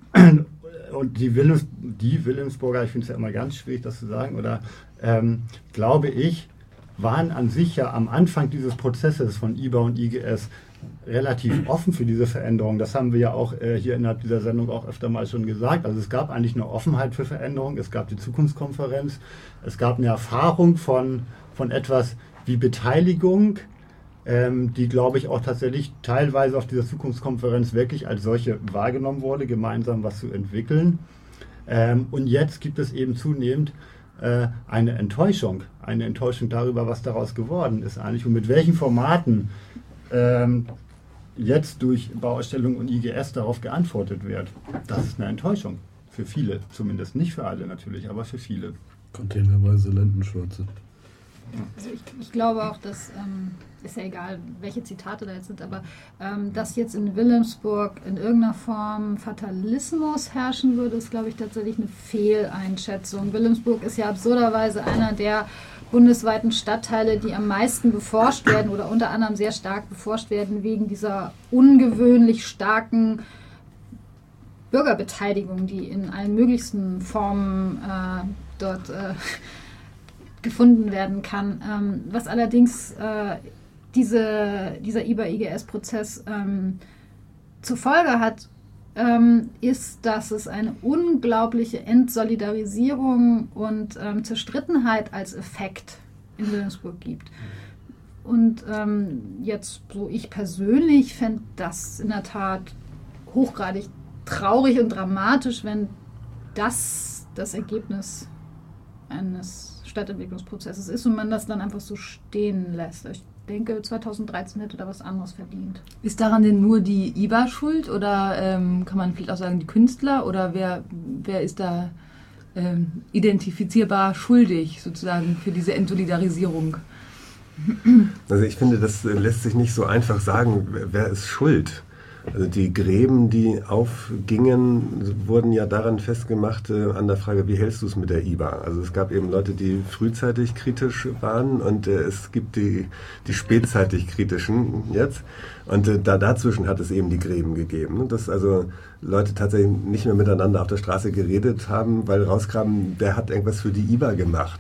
und die, Willems, die Wilhelmsburger, ich finde es ja immer ganz schwierig, das zu sagen, oder ähm, glaube ich, waren an sich ja am Anfang dieses Prozesses von I B A und I G S relativ offen für diese Veränderung. Das haben wir ja auch äh, hier innerhalb dieser Sendung auch öfter mal schon gesagt. Also es gab eigentlich eine Offenheit für Veränderung. Es gab die Zukunftskonferenz. Es gab eine Erfahrung von, von etwas wie Beteiligung, ähm, die, glaube ich, auch tatsächlich teilweise auf dieser Zukunftskonferenz wirklich als solche wahrgenommen wurde, gemeinsam was zu entwickeln. Ähm, und jetzt gibt es eben zunehmend äh, eine Enttäuschung. Eine Enttäuschung darüber, was daraus geworden ist eigentlich und mit welchen Formaten Ähm, jetzt durch Bauausstellung und I G S darauf geantwortet wird. Das ist eine Enttäuschung. Für viele zumindest. Nicht für alle natürlich, aber für viele. Containerweise Lendenschürze. Also ich, ich glaube auch, dass, ähm, ist ja egal, welche Zitate da jetzt sind, aber ähm, dass jetzt in Wilhelmsburg in irgendeiner Form Fatalismus herrschen würde, ist, glaube ich, tatsächlich eine Fehleinschätzung. Wilhelmsburg ist ja absurderweise einer der bundesweiten Stadtteile, die am meisten beforscht werden oder unter anderem sehr stark beforscht werden wegen dieser ungewöhnlich starken Bürgerbeteiligung, die in allen möglichsten Formen äh, dort äh, gefunden werden kann. Ähm, was allerdings äh, diese, dieser I B A-I G S-Prozess ähm, zur Folge hat, ähm, ist, dass es eine unglaubliche Entsolidarisierung und ähm, Zerstrittenheit als Effekt in Wilhelmsburg gibt. Und ähm, jetzt so ich persönlich fände das in der Tat hochgradig traurig und dramatisch, wenn das das Ergebnis eines Stadtentwicklungsprozesses ist und man das dann einfach so stehen lässt. Ich denke, zweitausenddreizehn hätte da was anderes verdient. Ist daran denn nur die I B A schuld oder ähm, kann man vielleicht auch sagen die Künstler oder wer, wer ist da ähm, identifizierbar schuldig sozusagen für diese Entsolidarisierung? Also ich finde, das lässt sich nicht so einfach sagen, wer ist schuld. Also die Gräben, die aufgingen, wurden ja daran festgemacht, äh, an der Frage, wie hältst du es mit der I B A? Also es gab eben Leute, die frühzeitig kritisch waren und äh, es gibt die, die spätzeitig kritischen jetzt. Und äh, da dazwischen hat es eben die Gräben gegeben. Dass also Leute tatsächlich nicht mehr miteinander auf der Straße geredet haben, weil rauskam, wer hat irgendwas für die I B A gemacht.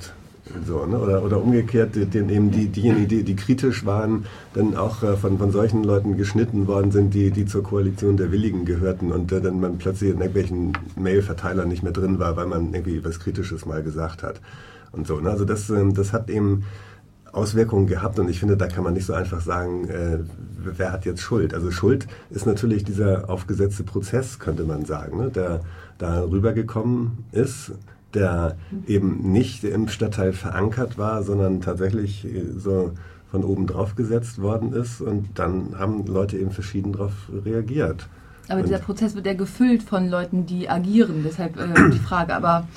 So, ne? Oder, oder umgekehrt, den eben die, diejenigen, die, die kritisch waren, dann auch äh, von, von solchen Leuten geschnitten worden sind, die, die zur Koalition der Willigen gehörten und äh, dann man plötzlich in irgendwelchen Mail-Verteilern nicht mehr drin war, weil man irgendwie was Kritisches mal gesagt hat. Und so, ne? Also das, äh, das hat eben Auswirkungen gehabt und ich finde, da kann man nicht so einfach sagen, äh, wer hat jetzt Schuld. Also Schuld ist natürlich dieser aufgesetzte Prozess, könnte man sagen, ne? Der da rübergekommen ist, der eben nicht im Stadtteil verankert war, sondern tatsächlich so von oben drauf gesetzt worden ist und dann haben Leute eben verschieden darauf reagiert. Aber und dieser Prozess wird ja gefüllt von Leuten, die agieren, deshalb äh, die Frage. Aber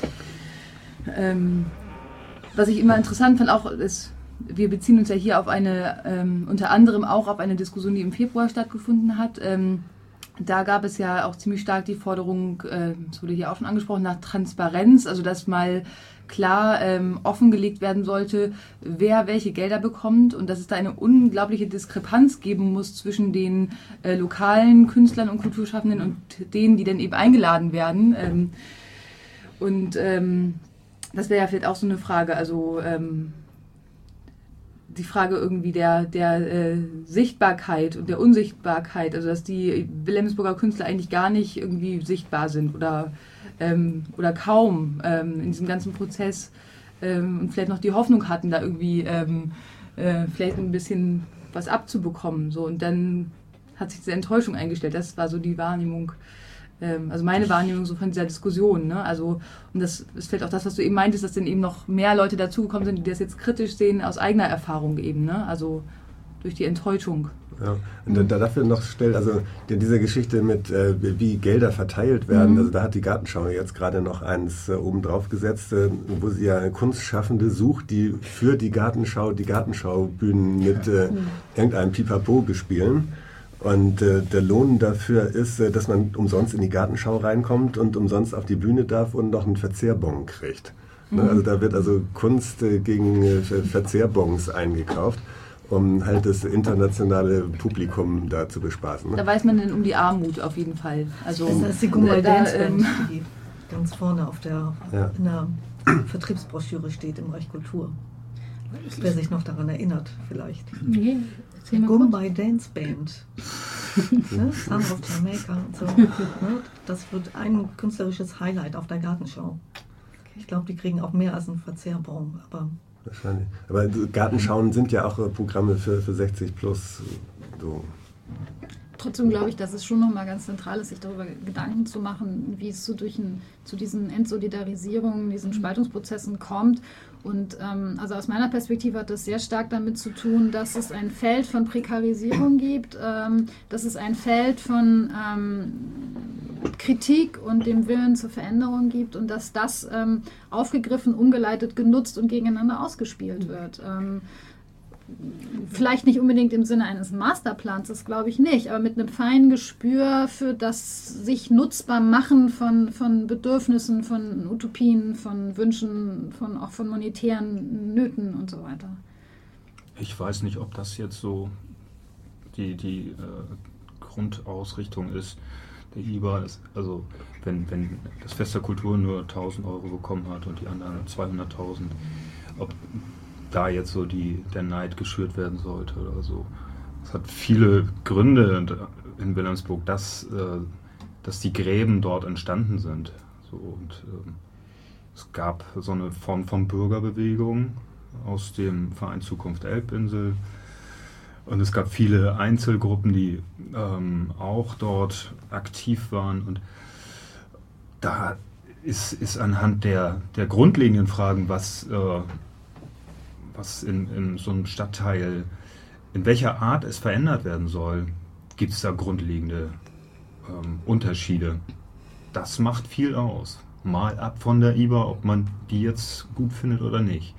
ähm, was ich immer interessant fand, auch ist, wir beziehen uns ja hier auf eine, ähm, unter anderem auch auf eine Diskussion, die im Februar stattgefunden hat. Ähm, Da gab es ja auch ziemlich stark die Forderung, äh, das wurde hier auch schon angesprochen, nach Transparenz, also dass mal klar ähm, offengelegt werden sollte, wer welche Gelder bekommt und dass es da eine unglaubliche Diskrepanz geben muss zwischen den äh, lokalen Künstlern und Kulturschaffenden und denen, die dann eben eingeladen werden. Ähm, und ähm, das wäre ja vielleicht auch so eine Frage, also ähm, die Frage irgendwie der, der äh, Sichtbarkeit und der Unsichtbarkeit, also dass die Wilhelmsburger Künstler eigentlich gar nicht irgendwie sichtbar sind oder, ähm, oder kaum ähm, in diesem ganzen Prozess ähm, und vielleicht noch die Hoffnung hatten, da irgendwie ähm, äh, vielleicht ein bisschen was abzubekommen. So. Und dann hat sich diese Enttäuschung eingestellt. Das war so die Wahrnehmung, ähm, also meine Wahrnehmung so von dieser Diskussion. Ne? Also, und das ist vielleicht auch das, was du eben meintest, dass dann eben noch mehr Leute dazugekommen sind, die das jetzt kritisch sehen, aus eigener Erfahrung eben. Ne? Also durch die Enttäuschung. Ja, und da, da dafür noch stellt, also die, diese Geschichte mit, äh, wie Gelder verteilt werden, Mhm. also da hat die Gartenschau jetzt gerade noch eins äh, oben drauf gesetzt, äh, wo sie ja Kunstschaffende sucht, die für die Gartenschau die Gartenschaubühnen mit äh, irgendeinem Pipapo bespielen. Und äh, der Lohn dafür ist, äh, dass man umsonst in die Gartenschau reinkommt und umsonst auf die Bühne darf und noch einen Verzehrbon kriegt. Ne? Mhm. Also da wird also Kunst äh, gegen äh, Verzehrbons eingekauft, um halt das internationale Publikum da zu bespaßen. Ne? Da weiß man dann um die Armut auf jeden Fall. Also, Das ist die Gumball da, Dance Band, ähm, die ganz vorne auf der, Ja. in der Vertriebsbroschüre steht im Bereich Kultur. Wer sich noch daran erinnert, vielleicht. Nee, Die Gumball Dance Band. Ne? Son of Jamaica und so. Ne? Das wird ein künstlerisches Highlight auf der Gartenschau. Ich glaube, die kriegen auch mehr als einen Verzehrbon, aber Wahrscheinlich. Aber Gartenschauen sind ja auch äh, Programme für, für sechzig plus. So. Trotzdem glaube ich, dass es schon nochmal ganz zentral ist, sich darüber Gedanken zu machen, wie es zu, durch ein, zu diesen Entsolidarisierungen, diesen Spaltungsprozessen kommt. Und ähm, also aus meiner Perspektive hat das sehr stark damit zu tun, dass es ein Feld von Prekarisierung gibt, ähm, dass es ein Feld von ähm, Kritik und dem Willen zur Veränderung gibt und dass das ähm, aufgegriffen, umgeleitet, genutzt und gegeneinander ausgespielt wird. Ähm, Vielleicht nicht unbedingt im Sinne eines Masterplans, das glaube ich nicht, aber mit einem feinen Gespür für das sich nutzbar machen von, von Bedürfnissen, von Utopien, von Wünschen, von, auch von monetären Nöten und so weiter. Ich weiß nicht, ob das jetzt so die, die äh, Grundausrichtung ist. Der I B A ist, also wenn, wenn das Fest der Kultur nur tausend Euro bekommen hat und die anderen zweihunderttausend, ob da jetzt so die, der Neid geschürt werden sollte oder so. Es hat viele Gründe in Wilhelmsburg, dass, äh, dass die Gräben dort entstanden sind. So, und ähm, es gab so eine Form von Bürgerbewegung aus dem Verein Zukunft Elbinsel. Und es gab viele Einzelgruppen, die ähm, auch dort aktiv waren. Und da ist, ist anhand der, der grundlegenden Fragen, was äh, was in, in so einem Stadtteil, in welcher Art es verändert werden soll, gibt es da grundlegende ähm, Unterschiede. Das macht viel aus. Mal ab von der I B A, ob man die jetzt gut findet oder nicht.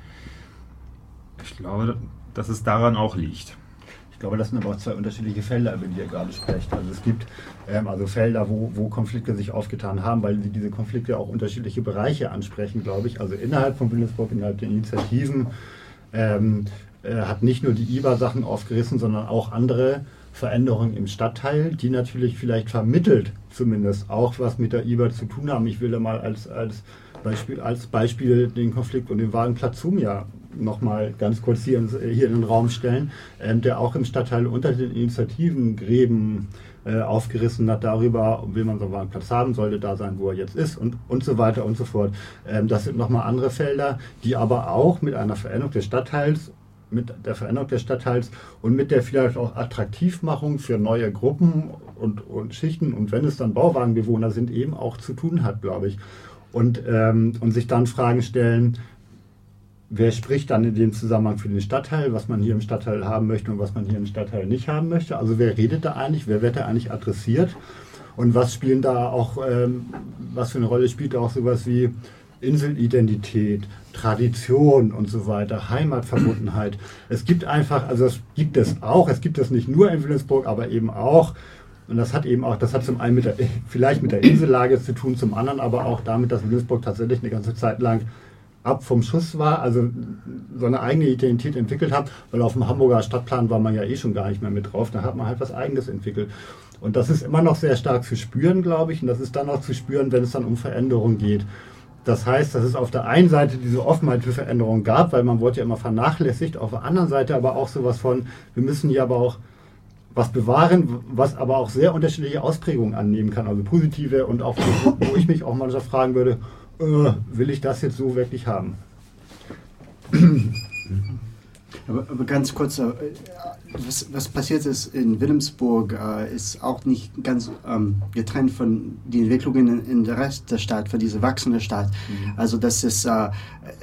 Ich glaube, dass es daran auch liegt. Ich glaube, das sind aber auch zwei unterschiedliche Felder, über die ihr gerade sprecht. Also es gibt ähm, also Felder, wo, wo Konflikte sich aufgetan haben, weil sie diese Konflikte auch unterschiedliche Bereiche ansprechen, glaube ich. Also innerhalb von Wilhelmsburg, innerhalb der Initiativen, Ähm, äh, hat nicht nur die I B A Sachen aufgerissen, sondern auch andere Veränderungen im Stadtteil, die natürlich vielleicht vermittelt zumindest auch was mit der I B A zu tun haben. Ich will da mal als, als Beispiel, als Beispiel den Konflikt um den Wagenplatz Sumia nochmal ganz kurz hier, hier in den Raum stellen, ähm, der auch im Stadtteil unter den Initiativengräben äh, aufgerissen hat darüber, will man so einen Wagenplatz haben, sollte da sein, wo er jetzt ist und, und so weiter und so fort. Ähm, das sind nochmal andere Felder, die aber auch mit einer Veränderung des Stadtteils mit der Veränderung des Stadtteils und mit der vielleicht auch Attraktivmachung für neue Gruppen und, und Schichten und wenn es dann Bauwagenbewohner sind, eben auch zu tun hat, glaube ich. Und, ähm, und sich dann Fragen stellen, wer spricht dann in dem Zusammenhang für den Stadtteil, was man hier im Stadtteil haben möchte und was man hier im Stadtteil nicht haben möchte. Also wer redet da eigentlich, wer wird da eigentlich adressiert und was spielen da auch, ähm, was für eine Rolle spielt da auch sowas wie Inselidentität, Tradition und so weiter, Heimatverbundenheit. Es gibt einfach, also es gibt es auch, es gibt es nicht nur in Wilhelmsburg, aber eben auch, und das hat eben auch, das hat zum einen mit der, vielleicht mit der Insellage zu tun, zum anderen aber auch damit, dass Wilhelmsburg tatsächlich eine ganze Zeit lang ab vom Schuss war, also so eine eigene Identität entwickelt hat, weil auf dem Hamburger Stadtplan war man ja eh schon gar nicht mehr mit drauf, da hat man halt was Eigenes entwickelt. Und das ist immer noch sehr stark zu spüren, glaube ich, und das ist dann auch zu spüren, wenn es dann um Veränderung geht. Das heißt, dass es auf der einen Seite diese Offenheit für Veränderungen gab, weil man wurde ja immer vernachlässigt, auf der anderen Seite aber auch sowas von, wir müssen hier aber auch was bewahren, was aber auch sehr unterschiedliche Ausprägungen annehmen kann, also positive und auch, wo, wo ich mich auch manchmal fragen würde, äh, will ich das jetzt so wirklich haben? Aber, aber ganz kurz, äh, was, was passiert ist in Wilhelmsburg, äh, ist auch nicht ganz ähm, getrennt von den Entwicklungen in, in der Rest der Stadt, für diese wachsende Stadt. Mhm. Also das ist, äh, äh,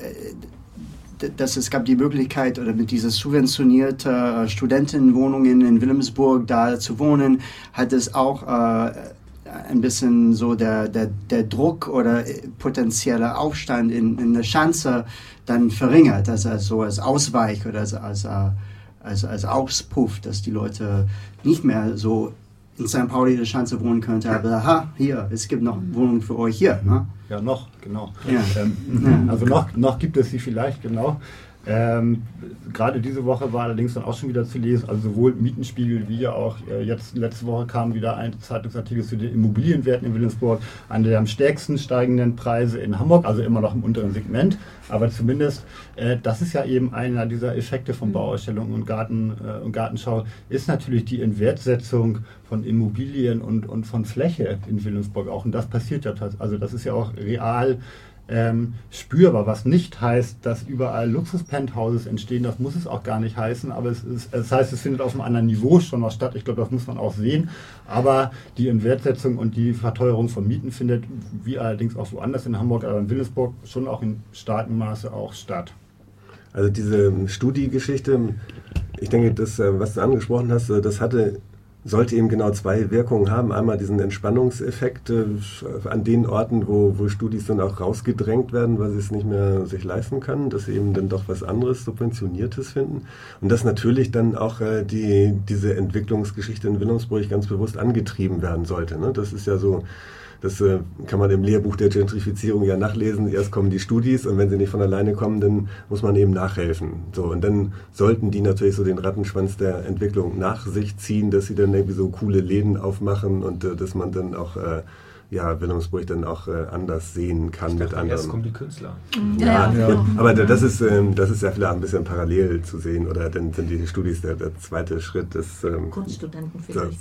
dass es gab die Möglichkeit, oder mit dieser subventionierten äh, Studentenwohnungen in Wilhelmsburg da zu wohnen, hat es auch äh, ein bisschen so der, der, der Druck oder potenzieller Aufstand in, in der Schanze dann verringert, also als, so als Ausweich oder als, als, als, als Auspuff, dass die Leute nicht mehr so in Sankt Pauli der Schanze wohnen könnten, aber aha, hier, es gibt noch Wohnungen für euch hier. Ne? Ja, noch, genau. Ja. Ähm, Ja. Also noch, noch gibt es sie vielleicht, genau. Ähm, gerade diese Woche war allerdings dann auch schon wieder zu lesen, also sowohl Mietenspiegel wie ja auch äh, jetzt letzte Woche kam wieder ein Zeitungsartikel zu den Immobilienwerten in Wilhelmsburg, eine der am stärksten steigenden Preise in Hamburg, also immer noch im unteren Segment, aber zumindest, äh, das ist ja eben einer dieser Effekte von Bauausstellungen und, Garten, äh, und Gartenschau, ist natürlich die Inwertsetzung von Immobilien und, und von Fläche in Wilhelmsburg auch und das passiert ja tatsächlich, also das ist ja auch real Ähm, spürbar, was nicht heißt, dass überall Luxus-Penthouses entstehen, das muss es auch gar nicht heißen, aber es, ist, es heißt, es findet auf einem anderen Niveau schon noch statt, ich glaube, das muss man auch sehen, aber die Inwertsetzung und die Verteuerung von Mieten findet, wie allerdings auch woanders in Hamburg, aber in Wilhelmsburg schon auch in starkem Maße auch statt. Also diese Studiegeschichte, ich denke, das, was du angesprochen hast, das hatte sollte eben genau zwei Wirkungen haben. Einmal diesen Entspannungseffekt äh, an den Orten, wo, wo Studis dann auch rausgedrängt werden, weil sie es nicht mehr sich leisten können, dass sie eben dann doch was anderes, Subventioniertes finden. Und dass natürlich dann auch äh, die, diese Entwicklungsgeschichte in Wilhelmsburg ganz bewusst angetrieben werden sollte. Ne? Das ist ja so, das äh, kann man im Lehrbuch der Gentrifizierung ja nachlesen. Erst kommen die Studis und wenn sie nicht von alleine kommen, dann muss man eben nachhelfen. So, und dann sollten die natürlich so den Rattenschwanz der Entwicklung nach sich ziehen, dass sie dann irgendwie so coole Läden aufmachen und äh, dass man dann auch äh, ja, Wilhelmsburg dann auch äh, anders sehen kann ich mit dachte, anderen. Erst kommen die Künstler. Ja, ja, ja. Aber das ist, ähm, das ist ja vielleicht ein bisschen parallel zu sehen, oder dann sind die Studis der, der zweite Schritt des ähm, Kunststudenten vielleicht.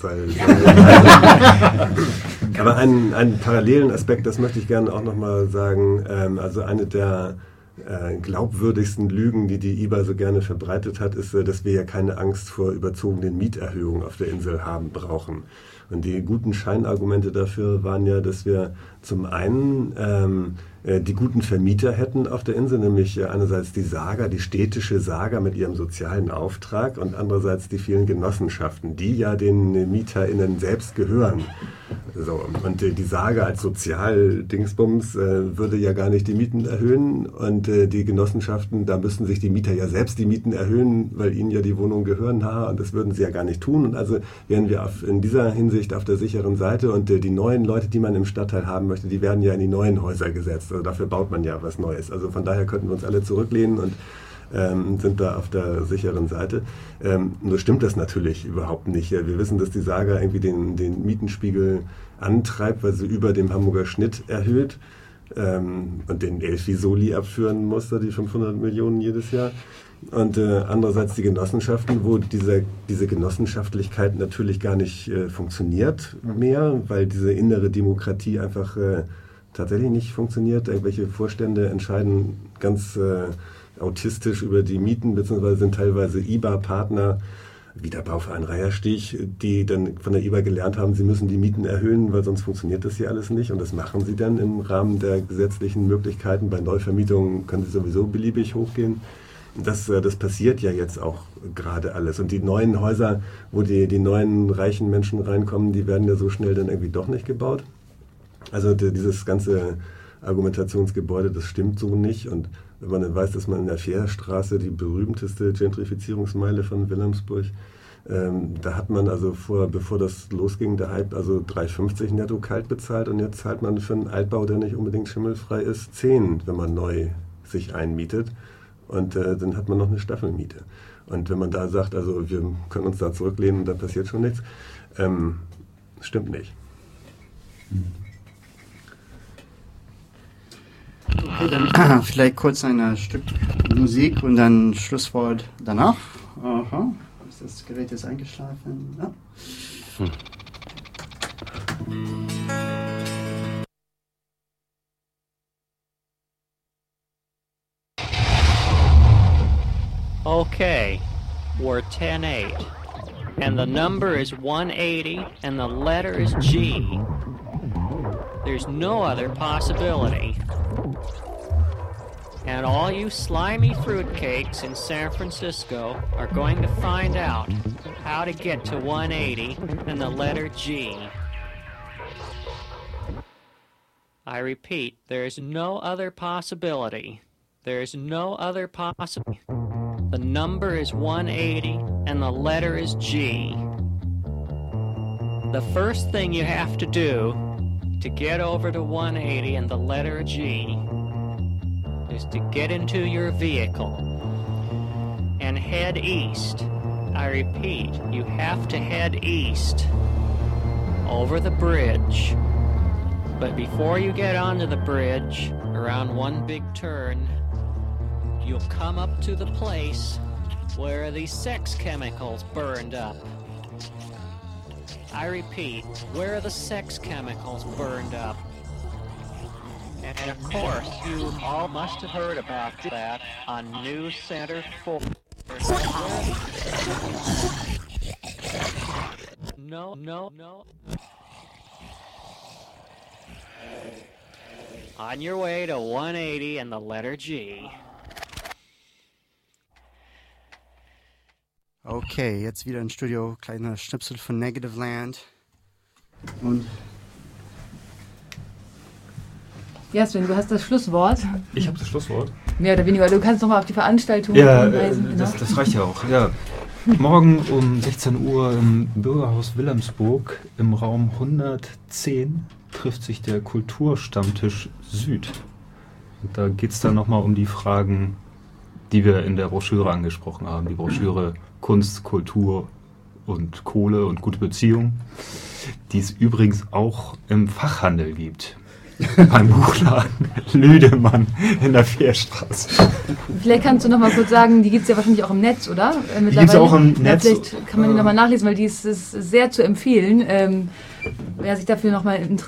Aber einen, einen parallelen Aspekt, das möchte ich gerne auch nochmal sagen, ähm, also eine der äh, glaubwürdigsten Lügen, die die I B A so gerne verbreitet hat, ist, äh, dass wir ja keine Angst vor überzogenen Mieterhöhungen auf der Insel haben brauchen. Und die guten Scheinargumente dafür waren ja, dass wir zum einen ähm, äh, die guten Vermieter hätten auf der Insel, nämlich äh, einerseits die Saga, die städtische Saga mit ihrem sozialen Auftrag und andererseits die vielen Genossenschaften, die ja den äh, MieterInnen selbst gehören. So, und äh, die Saga als Sozialdingsbums äh, würde ja gar nicht die Mieten erhöhen und äh, die Genossenschaften, da müssten sich die Mieter ja selbst die Mieten erhöhen, weil ihnen ja die Wohnungen gehören, ha, und das würden sie ja gar nicht tun. Und also wären wir auf, in dieser Hinsicht auf der sicheren Seite und äh, die neuen Leute, die man im Stadtteil haben möchte, die werden ja in die neuen Häuser gesetzt. Also dafür baut man ja was Neues. Also von daher könnten wir uns alle zurücklehnen und ähm, sind da auf der sicheren Seite. Ähm, nur stimmt das natürlich überhaupt nicht. Wir wissen, dass die Saga irgendwie den, den Mietenspiegel antreibt, weil sie über dem Hamburger Schnitt erhöht. ähm, und den Elfi Soli abführen musste, die fünfhundert Millionen jedes Jahr. Und äh, andererseits die Genossenschaften, wo diese, diese Genossenschaftlichkeit natürlich gar nicht äh, funktioniert mehr, weil diese innere Demokratie einfach äh, tatsächlich nicht funktioniert. Irgendwelche Vorstände entscheiden ganz äh, autistisch über die Mieten, beziehungsweise sind teilweise I B A-Partner, wie der Bauverein Reiherstich, die dann von der I B A gelernt haben, sie müssen die Mieten erhöhen, weil sonst funktioniert das hier alles nicht. Und das machen sie dann im Rahmen der gesetzlichen Möglichkeiten. Bei Neuvermietungen können sie sowieso beliebig hochgehen. Das, das passiert ja jetzt auch gerade alles. Und die neuen Häuser, wo die, die neuen reichen Menschen reinkommen, die werden ja so schnell dann irgendwie doch nicht gebaut. Also die, dieses ganze Argumentationsgebäude, das stimmt so nicht. Und wenn man dann weiß, dass man in der Fährstraße, die berühmteste Gentrifizierungsmeile von Wilhelmsburg, ähm, da hat man also vor, bevor das losging, der Hype, also drei fünfzig netto kalt bezahlt. Und jetzt zahlt man für einen Altbau, der nicht unbedingt schimmelfrei ist, zehn, wenn man neu sich einmietet. Und äh, dann hat man noch eine Staffelmiete. Und wenn man da sagt, also wir können uns da zurücklehnen und da passiert schon nichts, ähm, stimmt nicht. Okay, dann vielleicht kurz ein Stück Musik und dann Schlusswort danach. Aha, das Gerät ist eingeschlafen. Ja. Hm. Okay, we're ten eight, and the number is one eighty, and the letter is G. There's no other possibility. And all you slimy fruitcakes in San Francisco are going to find out how to get to one eighty and the letter G. I repeat, there is no other possibility. There is no other possibility. The number is one eighty and the letter is G. The first thing you have to do to get over to one eighty and the letter G is to get into your vehicle and head east. I repeat, you have to head east over the bridge. But before you get onto the bridge, around one big turn, you'll come up to the place where the sex chemicals burned up. I repeat, where the sex chemicals burned up. And of course, you all must have heard about that on News Center four. No, no, no. On your way to one eighty and the letter G. Okay, jetzt wieder im Studio, kleiner Schnipsel von Negative Land. Und ja, Sven, du hast das Schlusswort. Ich habe das Schlusswort. Mehr oder weniger. Du kannst nochmal auf die Veranstaltung ja, hinweisen. Äh, genau. das, das reicht ja auch. Ja. Morgen um sechzehn Uhr im Bürgerhaus Wilhelmsburg im Raum hundertzehn trifft sich der Kulturstammtisch Süd. Und da geht es dann nochmal um die Fragen, die wir in der Broschüre angesprochen haben. Die Broschüre Kunst, Kultur und Kohle und gute Beziehungen, die es übrigens auch im Fachhandel gibt. Beim Buchladen Lüdemann in der Fährstraße. Vielleicht kannst du noch mal kurz sagen, die gibt es ja wahrscheinlich auch im Netz, oder? Äh, die gibt es auch im Netz. Ja, vielleicht kann man die noch mal nachlesen, weil die ist, ist sehr zu empfehlen. Ähm, wer sich dafür noch mal interessiert.